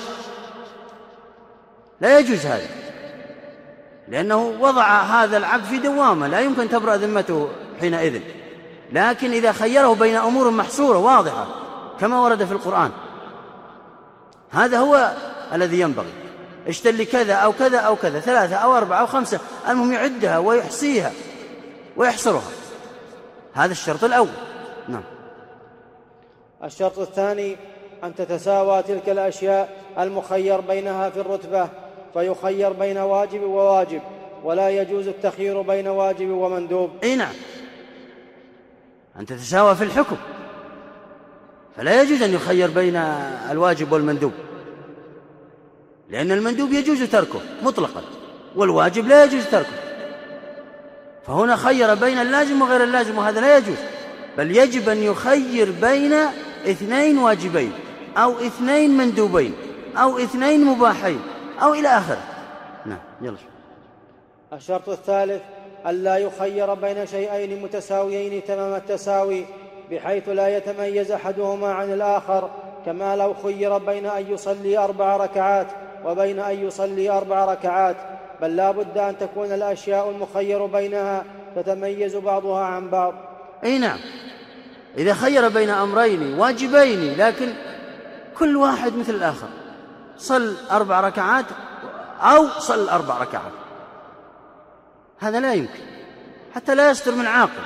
لا يجوز هذا، لأنه وضع هذا العبد في دوامة لا يمكن تبرأ ذمته حينئذ. لكن إذا خيره بين أمور محصورة واضحة كما ورد في القرآن، هذا هو الذي ينبغي. اشتر لي كذا أو كذا أو كذا، 3 أو 4 أو 5، المهم يعدها ويحصيها ويحصرها. هذا الشرط الأول. نعم. الشرط الثاني أن تتساوى تلك الأشياء المخير بينها في الرتبة، فيخير بين واجب وواجب، ولا يجوز التخيير بين واجب ومندوب. نعم، أن تتساوى في الحكم، فلا يجوز أن يخير بين الواجب والمندوب، لأن المندوب يجوز تركه مطلقا والواجب لا يجوز تركه، فهنا خير بين اللازم وغير اللازم، وهذا لا يجوز، بل يجب أن يخير بين 2 واجبين أو 2 مندوبين أو 2 مباحين أو إلى آخره. نعم، يلا. الشرط الثالث ألا يخير بين شيئين متساويين تمام التساوي، بحيث لا يتميز أحدهما عن الآخر، كما لو خير بين أن يصلي 4 ركعات وبين أن يصلي 4 ركعات، بل لا بد أن تكون الأشياء المخير بينها تتميز بعضها عن بعض. نعم، إذا خير بين أمرين واجبين لكن كل واحد مثل الآخر، صل 4 ركعات أو صل 4 ركعات، هذا لا يمكن حتى لا يصدر من عاقل.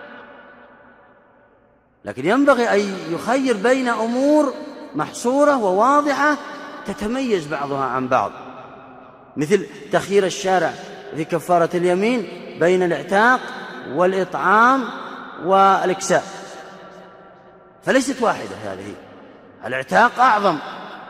لكن ينبغي أن يخير بين أمور محصورة وواضحة تتميز بعضها عن بعض، مثل تخيير الشارع في كفارة اليمين بين الإعتاق والإطعام والإكساء، فليست واحدة هذه. الإعتاق أعظم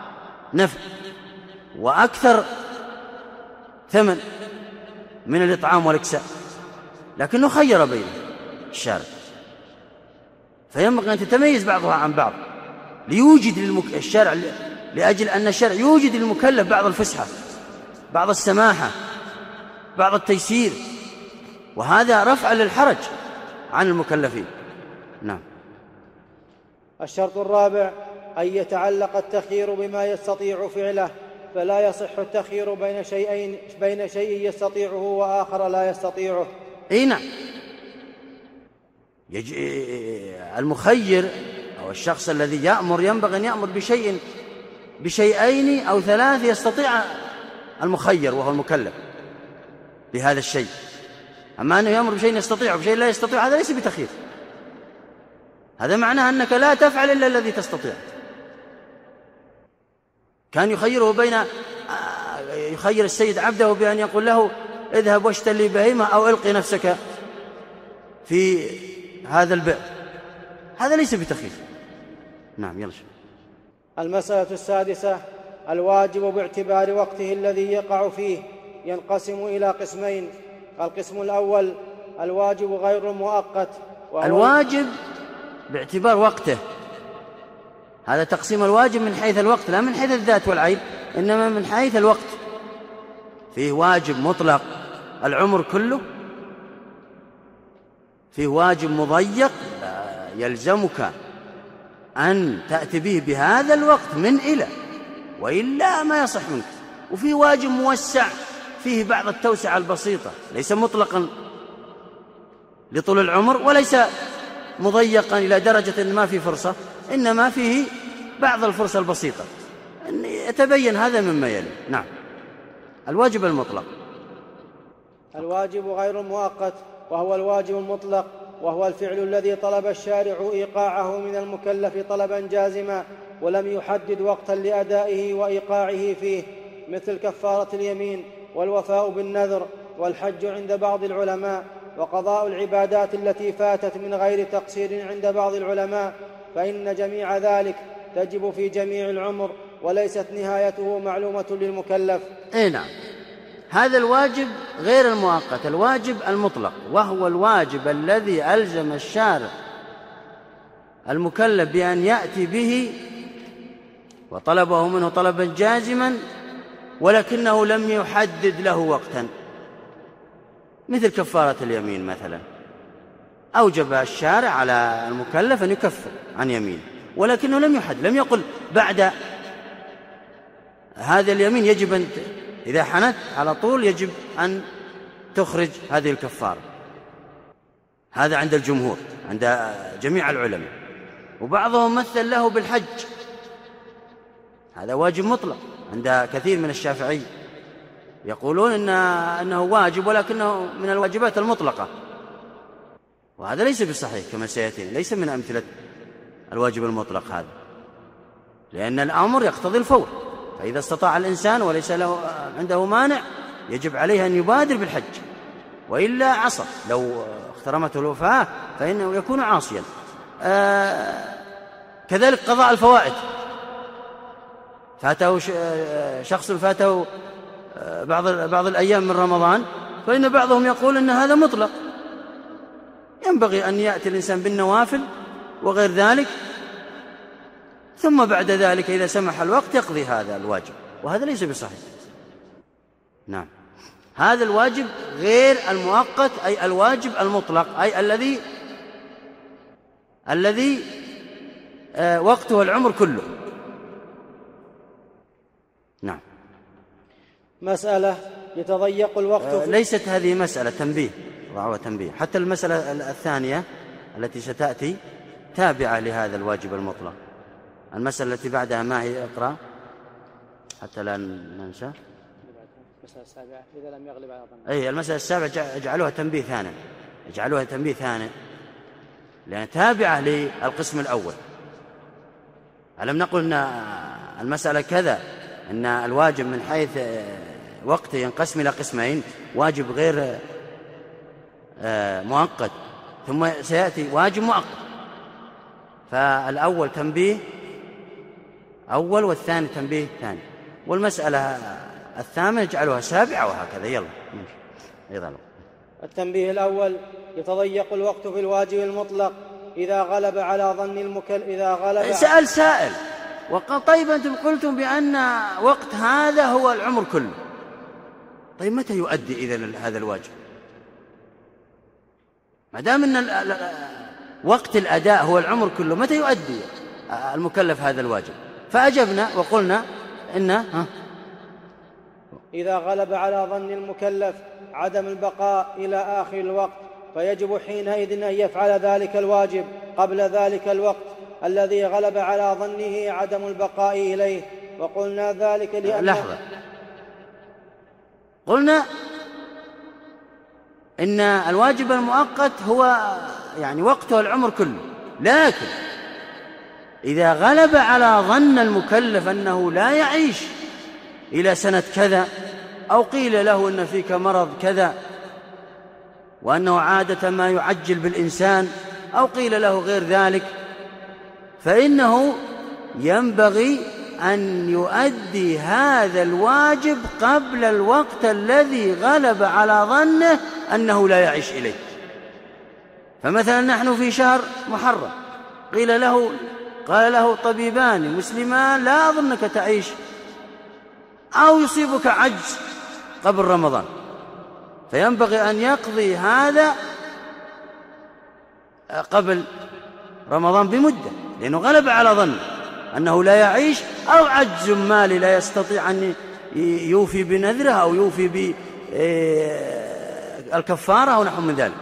نفع وأكثر ثمن من الإطعام والإكساء، لكنه خير بين الشارع، فينبغي أن تتميز بعضها عن بعض ليوجد الشارع، لأجل أن الشارع يوجد للمكلف بعض الفسحة، بعض السماحة، بعض التيسير، وهذا رفع للحرج عن المكلفين. نعم. الشرط الرابع أن يتعلق التخيير بما يستطيع فعله، فلا يصح التخيير بين شيء يستطيعه وآخر لا يستطيعه. أي نعم، المخير أو الشخص الذي يأمر ينبغي أن يأمر بشيئين أو ثلاث يستطيع المخير وهو المكلف بهذا الشيء. أما أنه يأمر بشيء يستطيع وبشيء لا يستطيع، هذا ليس بتخيير، هذا معناه أنك لا تفعل إلا الذي تستطيع. كان يخير السيد عبده بأن يقول له اذهب واشتري لي بهيمة أو القي نفسك في هذا البئر، هذا ليس بتخيير. نعم. يلا. المسألة السادسة: الواجب باعتبار وقته الذي يقع فيه ينقسم إلى قسمين. القسم الأول: الواجب غير المؤقت، الواجب باعتبار وقته، هذا تقسيم الواجب من حيث الوقت، لا من حيث الذات والعين، إنما من حيث الوقت. فيه واجب مطلق العمر كله، فيه واجب مضيق يلزمك أن تأتي به بهذا الوقت من إلى، وإلا ما يصح منك. وفيه واجب موسع فيه بعض التوسعة البسيطة، ليس مطلقا لطول العمر وليس مضيقا إلى درجة أن ما في فرصة، إنما فيه بعض الفرصة البسيطة، أن يتبين هذا مما يلي. نعم. الواجب المطلق: الواجب غير المؤقت، وهو الواجب المطلق، وهو الفعل الذي طلب الشارع إيقاعه من المكلف طلبا جازما ولم يحدد وقتا لأدائه وإيقاعه فيه، مثل كفارة اليمين والوفاء بالنذر والحج عند بعض العلماء، وقضاء العبادات التي فاتت من غير تقصير عند بعض العلماء، فإن جميع ذلك تجب في جميع العمر وليست نهايته معلومة للمكلف. نعم. هذا الواجب غير المؤقت، الواجب المطلق، وهو الواجب الذي ألزم الشارع المكلف بأن يأتي به وطلبه منه طلبا جازما، ولكنه لم يحدد له وقتا، مثل كفارة اليمين مثلا، أوجب الشارع على المكلف أن يكفر عن يمين، ولكنه لم يحدد، لم يقل بعد هذا اليمين يجب أن إذا حنت على طول يجب أن تخرج هذه الكفارة. هذا عند الجمهور، عند جميع العلماء، وبعضهم مثل له بالحج، هذا واجب مطلق عند كثير من الشافعي، يقولون أنه واجب ولكنه من الواجبات المطلقة، وهذا ليس بصحيح كما سيأتي، ليس من أمثلة الواجب المطلق هذا، لأن الأمر يقتضي الفور، فإذا استطاع الإنسان وليس له عنده مانع يجب عليه أن يبادر بالحج، وإلا عصى، لو اخترمته الوفاة فإنه يكون عاصيا. كذلك قضاء الفوائد، فاته شخص فاته بعض الأيام من رمضان، فإن بعضهم يقول أن هذا مطلق، ينبغي أن يأتي الإنسان بالنوافل وغير ذلك، ثم بعد ذلك إذا سمح الوقت يقضي هذا الواجب، وهذا ليس بصحيح. نعم. هذا الواجب غير المؤقت، أي الواجب المطلق، أي الذي وقته العمر كله. نعم. مسألة: يتضيق الوقت ليست هذه مسألة تنبيه، ضعوة تنبيه، حتى المسألة الثانية التي ستأتي تابعة لهذا الواجب المطلق. المسألة التي بعدها ما هي؟ اقرأ حتى لا ننسى. المسألة السابعة: إذا لم يغلب على ظنه. أي المسألة السابعة اجعلوها تنبيه ثاني، اجعلوها تنبيه ثاني، لأن تابعة للقسم الأول. ألم نقل أن المسألة كذا، أن الواجب من حيث وقته ينقسم إلى قسمين: واجب غير مؤقت، ثم سيأتي واجب مؤقت. فالأول تنبيه أول والثاني تنبيه ثاني، والمسألة الثامنة اجعلوها سابعة وهكذا. يلا أيضا. التنبيه الأول: يتضيق الوقت في الواجب المطلق إذا غلب على ظن المكلف. سأل سائل وقال: طيب أنتم قلتم بأن وقت هذا هو العمر كله، طيب متى يؤدي إذن هذا الواجب؟ ما دام أن وقت الأداء هو العمر كله، متى يؤدي المكلف هذا الواجب؟ فأجبنا وقلنا إنه إذا غلب على ظن المكلف عدم البقاء إلى آخر الوقت، فيجب حينئذ أن يفعل ذلك الواجب قبل ذلك الوقت الذي غلب على ظنه عدم البقاء إليه. وقلنا ذلك لأن لحظة، قلنا إن الواجب المؤقت هو يعني وقته العمر كله، لكن إذا غلب على ظن المكلف أنه لا يعيش إلى سنة كذا، أو قيل له أن فيك مرض كذا وأنه عادة ما يعجل بالإنسان، أو قيل له غير ذلك، فإنه ينبغي أن يؤدي هذا الواجب قبل الوقت الذي غلب على ظنه أنه لا يعيش إليه. فمثلا نحن في شهر محرم، قال له طبيبان مسلمان: لا أظنك تعيش، أو يصيبك عجز قبل رمضان، فينبغي أن يقضي هذا قبل رمضان بمدة، لأنه غلب على ظنه أنه لا يعيش، أو عجز مالي لا يستطيع أن يوفي بنذره أو يوفي بالكفارة أو نحو من ذلك.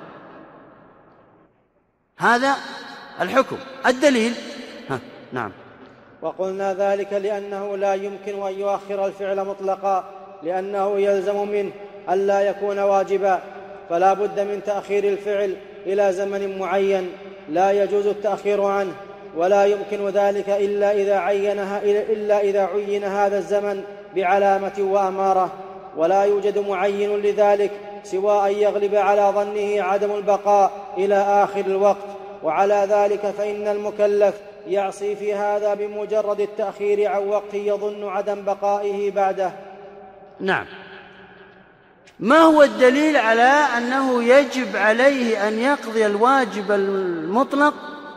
هذا الحكم. الدليل نعم. وقلنا ذلك لأنه لا يمكن أن يؤخر الفعل مطلقا، لأنه يلزم منه ألا يكون واجبا، فلا بد من تأخير الفعل إلى زمن معين لا يجوز التأخير عنه، ولا يمكن ذلك إلا إذا عين هذا الزمن بعلامة وأمارة، ولا يوجد معين لذلك سوى أن يغلب على ظنه عدم البقاء إلى آخر الوقت. وعلى ذلك فإن المكلف يعصي في هذا بمجرد التأخير عن وقت يظن عدم بقائه بعده. نعم. ما هو الدليل على أنه يجب عليه أن يقضي الواجب المطلق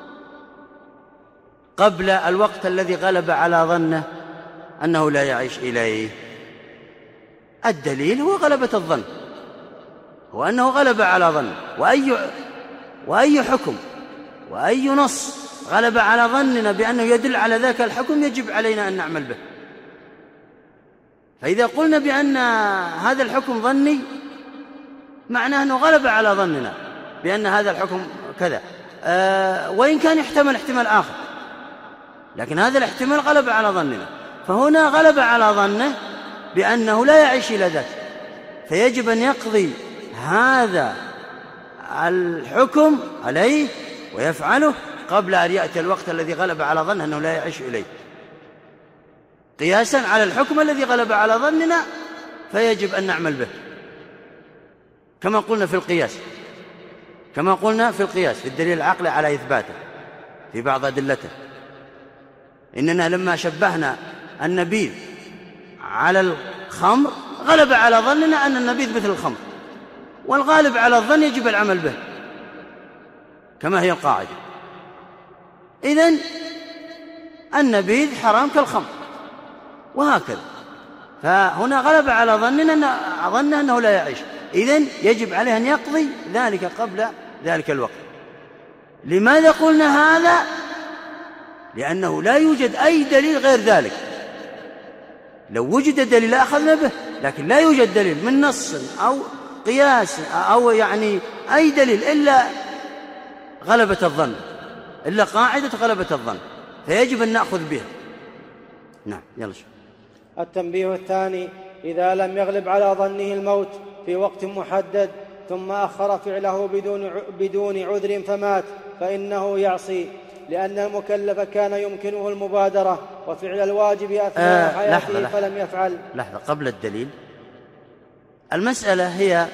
قبل الوقت الذي غلب على ظنه أنه لا يعيش إليه؟ الدليل هو غلبة الظن، هو أنه غلب على ظنه. وأي حكم وأي نص غلب على ظننا بأنه يدل على ذاك الحكم يجب علينا أن نعمل به. فإذا قلنا بأن هذا الحكم ظني، معناه أنه غلب على ظننا بأن هذا الحكم كذا، وإن كان يحتمل احتمال آخر، لكن هذا الاحتمال غلب على ظننا. فهنا غلب على ظنه بأنه لا يعيش إلى ذاته، فيجب أن يقضي هذا الحكم عليه ويفعله قبل أن يأتي الوقت الذي غلب على ظنه أنه لا يعيش إليه، قياسا على الحكم الذي غلب على ظننا، فيجب أن نعمل به كما قلنا في القياس في الدليل العقلي على إثباته في بعض أدلته. إننا لما شبهنا النبيذ على الخمر غلب على ظننا أن النبيذ مثل الخمر، والغالب على الظن يجب العمل به كما هي القاعدة. إذن النبيذ حرام كالخمر وهكذا، فهنا غلب على ظننا أنه لا يعيش، إذن يجب عليه أن يقضي ذلك قبل ذلك الوقت. لماذا قلنا هذا؟ لأنه لا يوجد أي دليل غير ذلك. لو وجد دليل أخذنا به، لكن لا يوجد دليل من نص أو قياس أو يعني أي دليل إلا غلبة الظن، إلا قاعدة غلبة الظن، فيجب أن نأخذ بها. نعم يلا شو. التنبيه الثاني: إذا لم يغلب على ظنه الموت في وقت محدد ثم أخر فعله بدون عذر فمات، فإنه يعصي، لأن المكلف كان يمكنه المبادرة وفعل الواجب أثناء حياته فلم يفعل. لحظة قبل الدليل. المسألة هي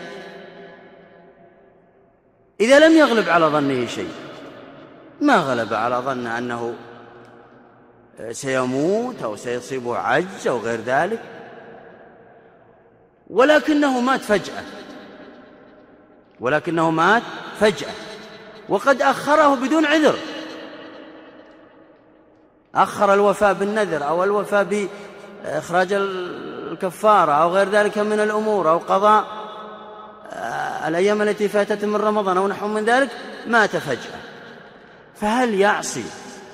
إذا لم يغلب على ظنه شيء، ما غلب على ظنه أنه سيموت أو سيصيبه عجز أو غير ذلك، ولكنه مات فجأة وقد أخره بدون عذر، أخر الوفاء بالنذر أو الوفاء بإخراج الكفارة أو غير ذلك من الأمور أو قضاء الأيام التي فاتت من رمضان أو نحو من ذلك، مات فجأة، فهل يعصي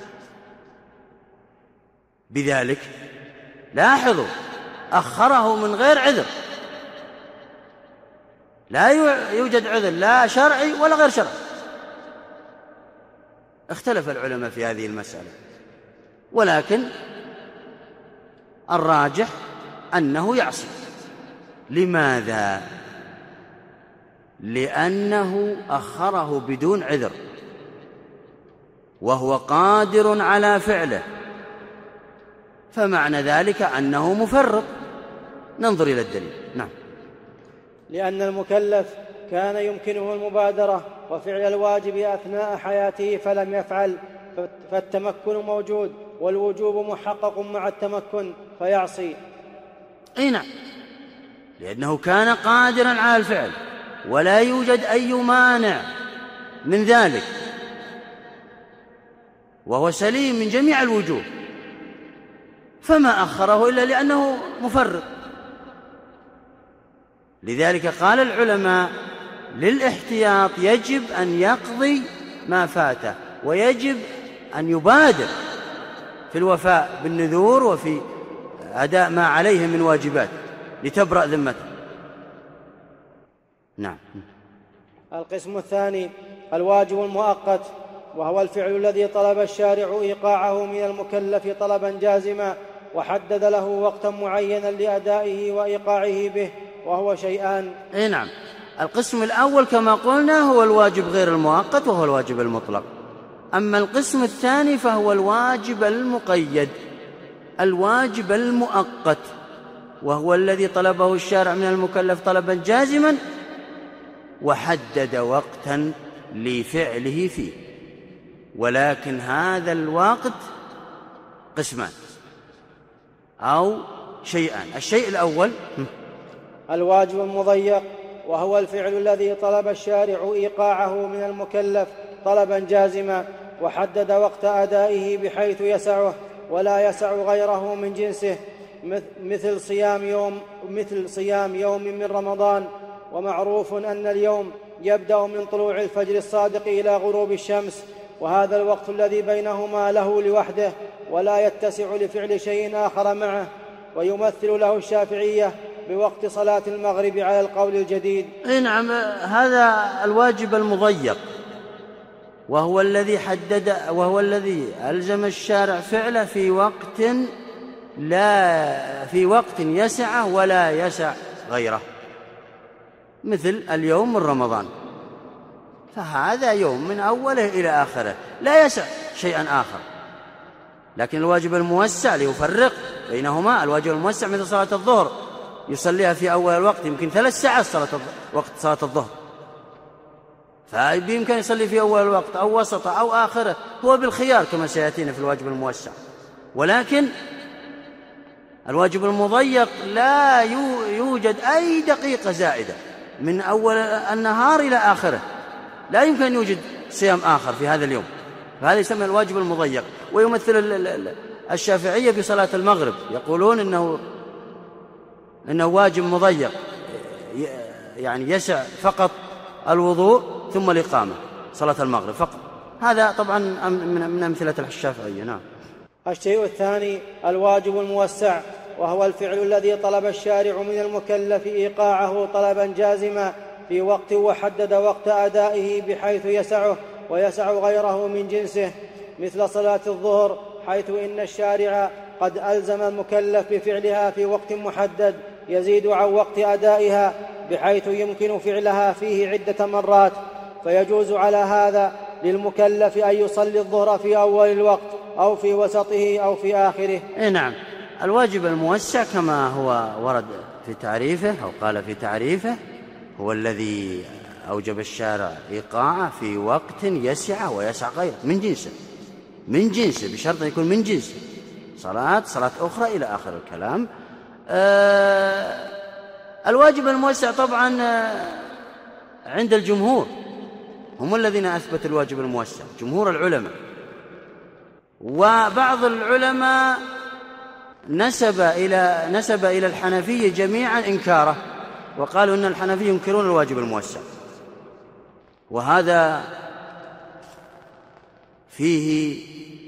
بذلك؟ لاحظوا، أخره من غير عذر، لا يوجد عذر لا شرعي ولا غير شرعي. اختلف العلماء في هذه المسألة، ولكن الراجح أنه يعصي. لماذا؟ لأنه أخره بدون عذر وهو قادر على فعله، فمعنى ذلك أنه مفرط. ننظر إلى الدليل. نعم. لأن المكلف كان يمكنه المبادرة وفعل الواجب أثناء حياته فلم يفعل، فالتمكن موجود والوجوب محقق مع التمكن فيعصي. أي نعم، لأنه كان قادرا على الفعل ولا يوجد أي مانع من ذلك، وهو سليم من جميع الوجوه، فما أخره إلا لأنه مفرط. لذلك قال العلماء للاحتياط يجب أن يقضي ما فاته، ويجب أن يبادر في الوفاء بالنذور وفي أداء ما عليه من واجبات لتبرأ ذمته. نعم. القسم الثاني الواجب المؤقت، وهو الفعل الذي طلب الشارع إيقاعه من المكلف طلبا جازما وحدد له وقتا معينا لأدائه وإيقاعه به، وهو شيئان. أي نعم. القسم الأول كما قلنا هو الواجب غير المؤقت وهو الواجب المطلق. أما القسم الثاني فهو الواجب المقيد، الواجب المؤقت، وهو الذي طلبه الشارع من المكلف طلبا جازما وحدد وقتا لفعله فيه. ولكن هذا الوقت قسمان أو شيئان. الشيء الأول الواجب المضيق، وهو الفعل الذي طلب الشارع إيقاعه من المكلف طلبا جازما وحدد وقت أدائه بحيث يسعه ولا يسع غيره من جنسه، مثل صيام يوم من رمضان. ومعروف أن اليوم يبدأ من طلوع الفجر الصادق إلى غروب الشمس، وهذا الوقت الذي بينهما له لوحده ولا يتسع لفعل شيء آخر معه. ويمثل له الشافعية بوقت صلاة المغرب على القول الجديد. نعم، هذا الواجب المضيق، وهو الذي ألزم الشارع فعله في وقت يسعه ولا يسع غيره، مثل اليوم من رمضان، فهذا يوم من أوله إلى آخره لا يسع شيئا آخر. لكن الواجب الموسع ليفرق بينهما، الواجب الموسع مثل صلاة الظهر يصليها في أول الوقت يمكن 3 ساعات وقت صلاة الظهر، فبيمكن يصلي في أول الوقت أو وسطه أو آخره، هو بالخيار كما سيأتينا في الواجب الموسع. ولكن الواجب المضيق لا يوجد أي دقيقة زائدة من أول النهار إلى آخره، لا يمكن أن يوجد صيام آخر في هذا اليوم، فهذا يسمى الواجب المضيق. ويمثل الشافعية في صلاة المغرب، يقولون إنه واجب مضيق، يعني يسع فقط الوضوء ثم الإقامة، صلاة المغرب فقط. هذا طبعا من أمثلة الشافعية. نعم. الشيء الثاني الواجب الموسع، وهو الفعل الذي طلب الشارع من المكلف إيقاعه طلبا جازما في وقت وحدد وقت أدائه بحيث يسعه ويسع غيره من جنسه، مثل صلاة الظهر، حيث إن الشارع قد ألزم المكلف بفعلها في وقت محدد يزيد عن وقت أدائها بحيث يمكن فعلها فيه عدة مرات، فيجوز على هذا للمكلف أن يصلي الظهر في أول الوقت أو في وسطه أو في آخره. نعم. الواجب الموسع كما هو ورد في تعريفه أو قال في تعريفه هو الذي أوجب الشارع إيقاعه في وقت يسع ويسع غيره من جنسه بشرط أن يكون من جنسه. صلاة أخرى إلى آخر الكلام. الواجب الموسع طبعا عند الجمهور، هم الذين أثبتوا الواجب الموسع، جمهور العلماء. وبعض العلماء نسب إلى الحنفية جميعا إنكاره، وقالوا إن الحنفية ينكرون الواجب الموسع، وهذا فيه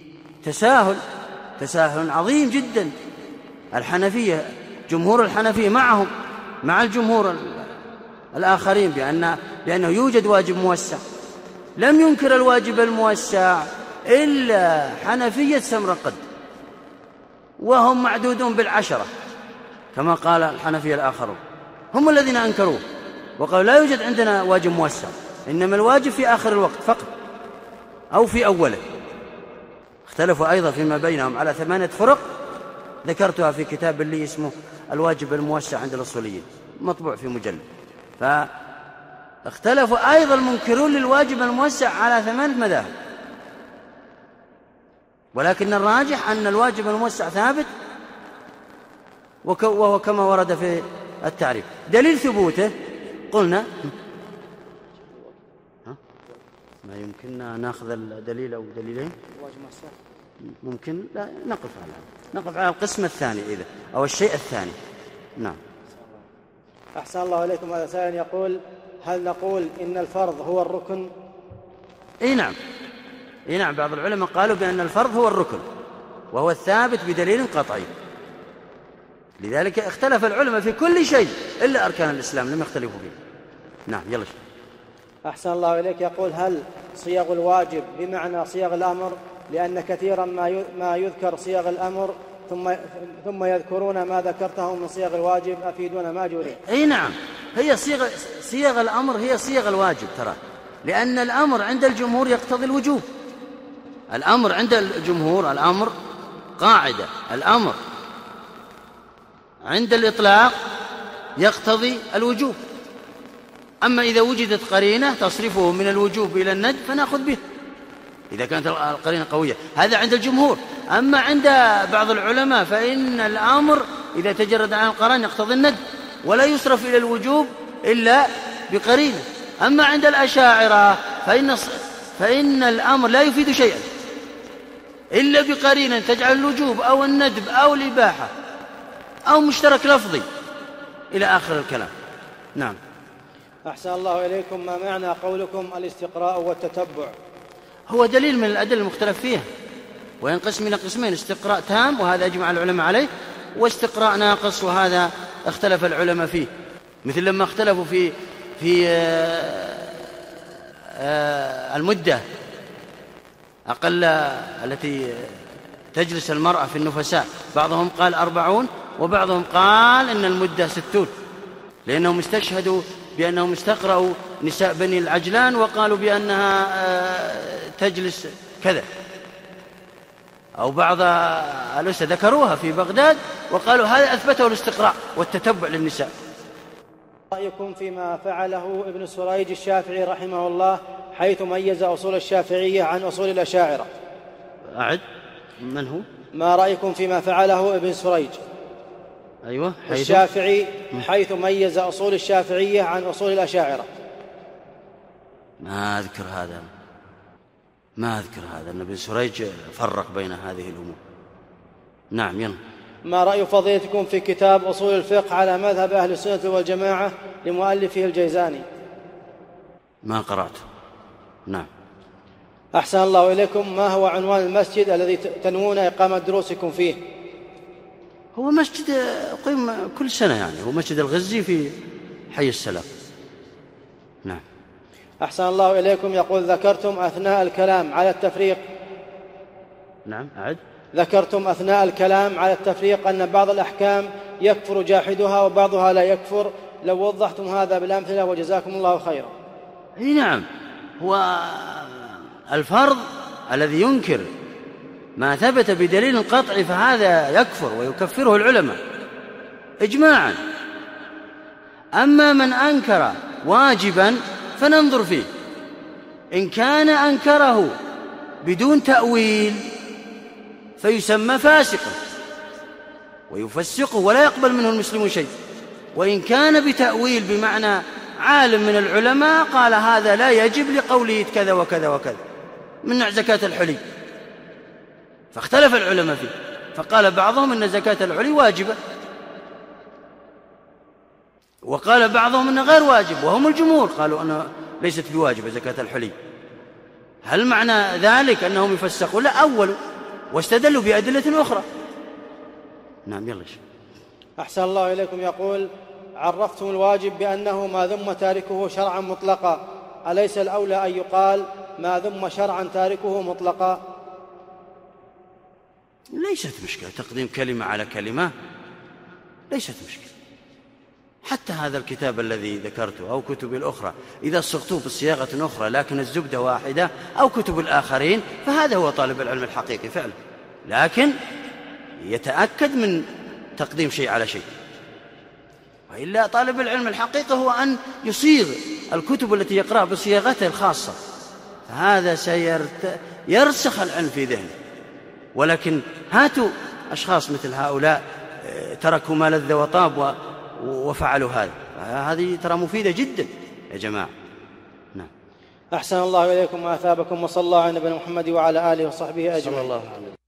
تساهل عظيم جدا. الحنفية، جمهور الحنفية معهم مع الجمهور الآخرين بأنه يوجد واجب موسع. لم ينكر الواجب الموسع إلا حنفية سمرقند، وهم معدودون بالعشرة كما قال الحنفية الآخرون، هم الذين أنكروه وقالوا لا يوجد عندنا واجب موسع، إنما الواجب في آخر الوقت فقط أو في أوله. اختلفوا أيضا فيما بينهم على 8 فرق ذكرتها في كتاب لي اسمه الواجب الموسع عند الأصوليين، مطبوع في مجلد. فاختلفوا أيضا المنكرون للواجب الموسع على 8 مذاهب، ولكن الراجح أن الواجب الموسع ثابت، وهو كما ورد في التعريف. دليل ثبوته قلنا ما يمكننا نأخذ الدليل أو دليلين، ممكن لا نقف على القسم الثاني إذا أو الشيء الثاني. نعم. أحسن الله إليكم. هذا سائل يقول: هل نقول إن الفرض هو الركن؟ نعم. بعض العلماء قالوا بأن الفرض هو الركن، وهو الثابت بدليل قطعي. لذلك اختلف العلماء في كل شيء إلا أركان الإسلام لم يختلفوا فيه. نعم. يلا. أحسن الله إليك. يقول: هل صيغ الواجب بمعنى صيغ الأمر؟ لأن كثيرا ما يذكر صيغ الأمر ثم يذكرون ما ذكرته من صيغ الواجب، أفيدون ما جري. نعم، هي صيغ الأمر هي صيغ الواجب ترى، لأن الأمر عند الجمهور يقتضي الوجوب. الأمر عند الجمهور، الأمر قاعدة، الأمر عند الإطلاق يقتضي الوجوب. أما إذا وجدت قرينة تصرفه من الوجوب إلى الندب فنأخذ به إذا كانت القرينة قوية، هذا عند الجمهور. أما عند بعض العلماء فإن الأمر إذا تجرد عن القرائن يقتضي الندب ولا يصرف إلى الوجوب إلا بقرينة. أما عند الأشاعرة فإن الأمر لا يفيد شيئا إلا بقرينة تجعل الوجوب أو الندب أو الإباحة أو مشترك لفظي إلى آخر الكلام. نعم. أحسن الله إليكم. ما معنى قولكم الاستقراء والتتبع؟ هو دليل من الأدلة المختلف فيها، وينقسم إلى قسمين: استقراء تام وهذا أجمع العلماء عليه، واستقراء ناقص وهذا اختلف العلماء فيه. مثل لما اختلفوا في المدة أقل التي تجلس المرأة في النفساء، بعضهم قال 40 وبعضهم قال إن المدة 60، لأنهم استشهدوا بأنهم استقرأوا نساء بني العجلان وقالوا بأنها تجلس كذا، أو بعض الأسر ذكروها في بغداد وقالوا هذا أثبته الاستقراء والتتبع للنساء. رأيكم فيما فعله ابن سريج الشافعي رحمه الله حيث ميز أصول الشافعية عن أصول الأشاعرة؟ أعد. من هو؟ ما رأيكم فيما فعله ابن سريج أيوة الشافعي حيث ميز أصول الشافعية عن أصول الأشاعرة؟ ما أذكر هذا أن ابن سريج فرق بين هذه الأمور. نعم. يلا. ما رأي فضيلتكم في كتاب أصول الفقه على مذهب أهل السنة والجماعة لمؤلفه الجيزاني؟ ما قرأته. نعم. أحسن الله إليكم. ما هو عنوان المسجد الذي تنوون إقامة دروسكم فيه؟ هو مسجد قيم كل سنة، يعني هو مسجد الغزي في حي السلام. نعم. أحسن الله إليكم. يقول: ذكرتم أثناء الكلام على التفريق. نعم. أعد. ذكرتم أثناء الكلام على التفريق أن بعض الأحكام يكفر جاحدها وبعضها لا يكفر، لو وضحتم هذا بالأمثلة وجزاكم الله خيرا. نعم. هو الفرض الذي ينكر ما ثبت بدليل قطعي فهذا يكفر ويكفره العلماء إجماعا. أما من أنكر واجبا فننظر فيه، إن كان أنكره بدون تأويل فيسمى فاسقا ويفسقه ولا يقبل منه المسلمون شيء. وإن كان بتأويل بمعنى عالم من العلماء قال هذا لا يجب لقوله كذا وكذا وكذا من زكاة الحلي، فاختلف العلماء فيه، فقال بعضهم إن زكاة الحلي واجبة، وقال بعضهم إنها غير واجب، وهم الجمهور قالوا أنها ليست بواجبة زكاة الحلي. هل معنى ذلك أنهم يفسقوا؟ لا، أولوا واستدلوا بأدلة أخرى. نعم يلا. أحسن الله إليكم. يقول: عرفتم الواجب بأنه ما ذم تاركه شرعا مطلقا، أليس الأولى أن يقال ما ذم شرعا تاركه مطلقا؟ ليست مشكلة تقديم كلمة على كلمة، ليست مشكلة. حتى هذا الكتاب الذي ذكرته أو كتب الأخرى إذا صغتوه بصياغة أخرى لكن الزبدة واحدة، أو كتب الآخرين، فهذا هو طالب العلم الحقيقي فعلا، لكن يتأكد من تقديم شيء على شيء. وإلا طالب العلم الحقيقي هو أن يصيغ الكتب التي يقرأ بصياغته الخاصة، فهذا سيرسخ العلم في ذهنه. ولكن هاتوا أشخاص مثل هؤلاء تركوا ما لذ وطاب وفعلوا هذا، هذه ترى مفيدة جدا يا جماعة. نعم. أحسن الله إليكم وأثابكم، وصلى الله على نبينا محمد وعلى آله وصحبه أجمعين.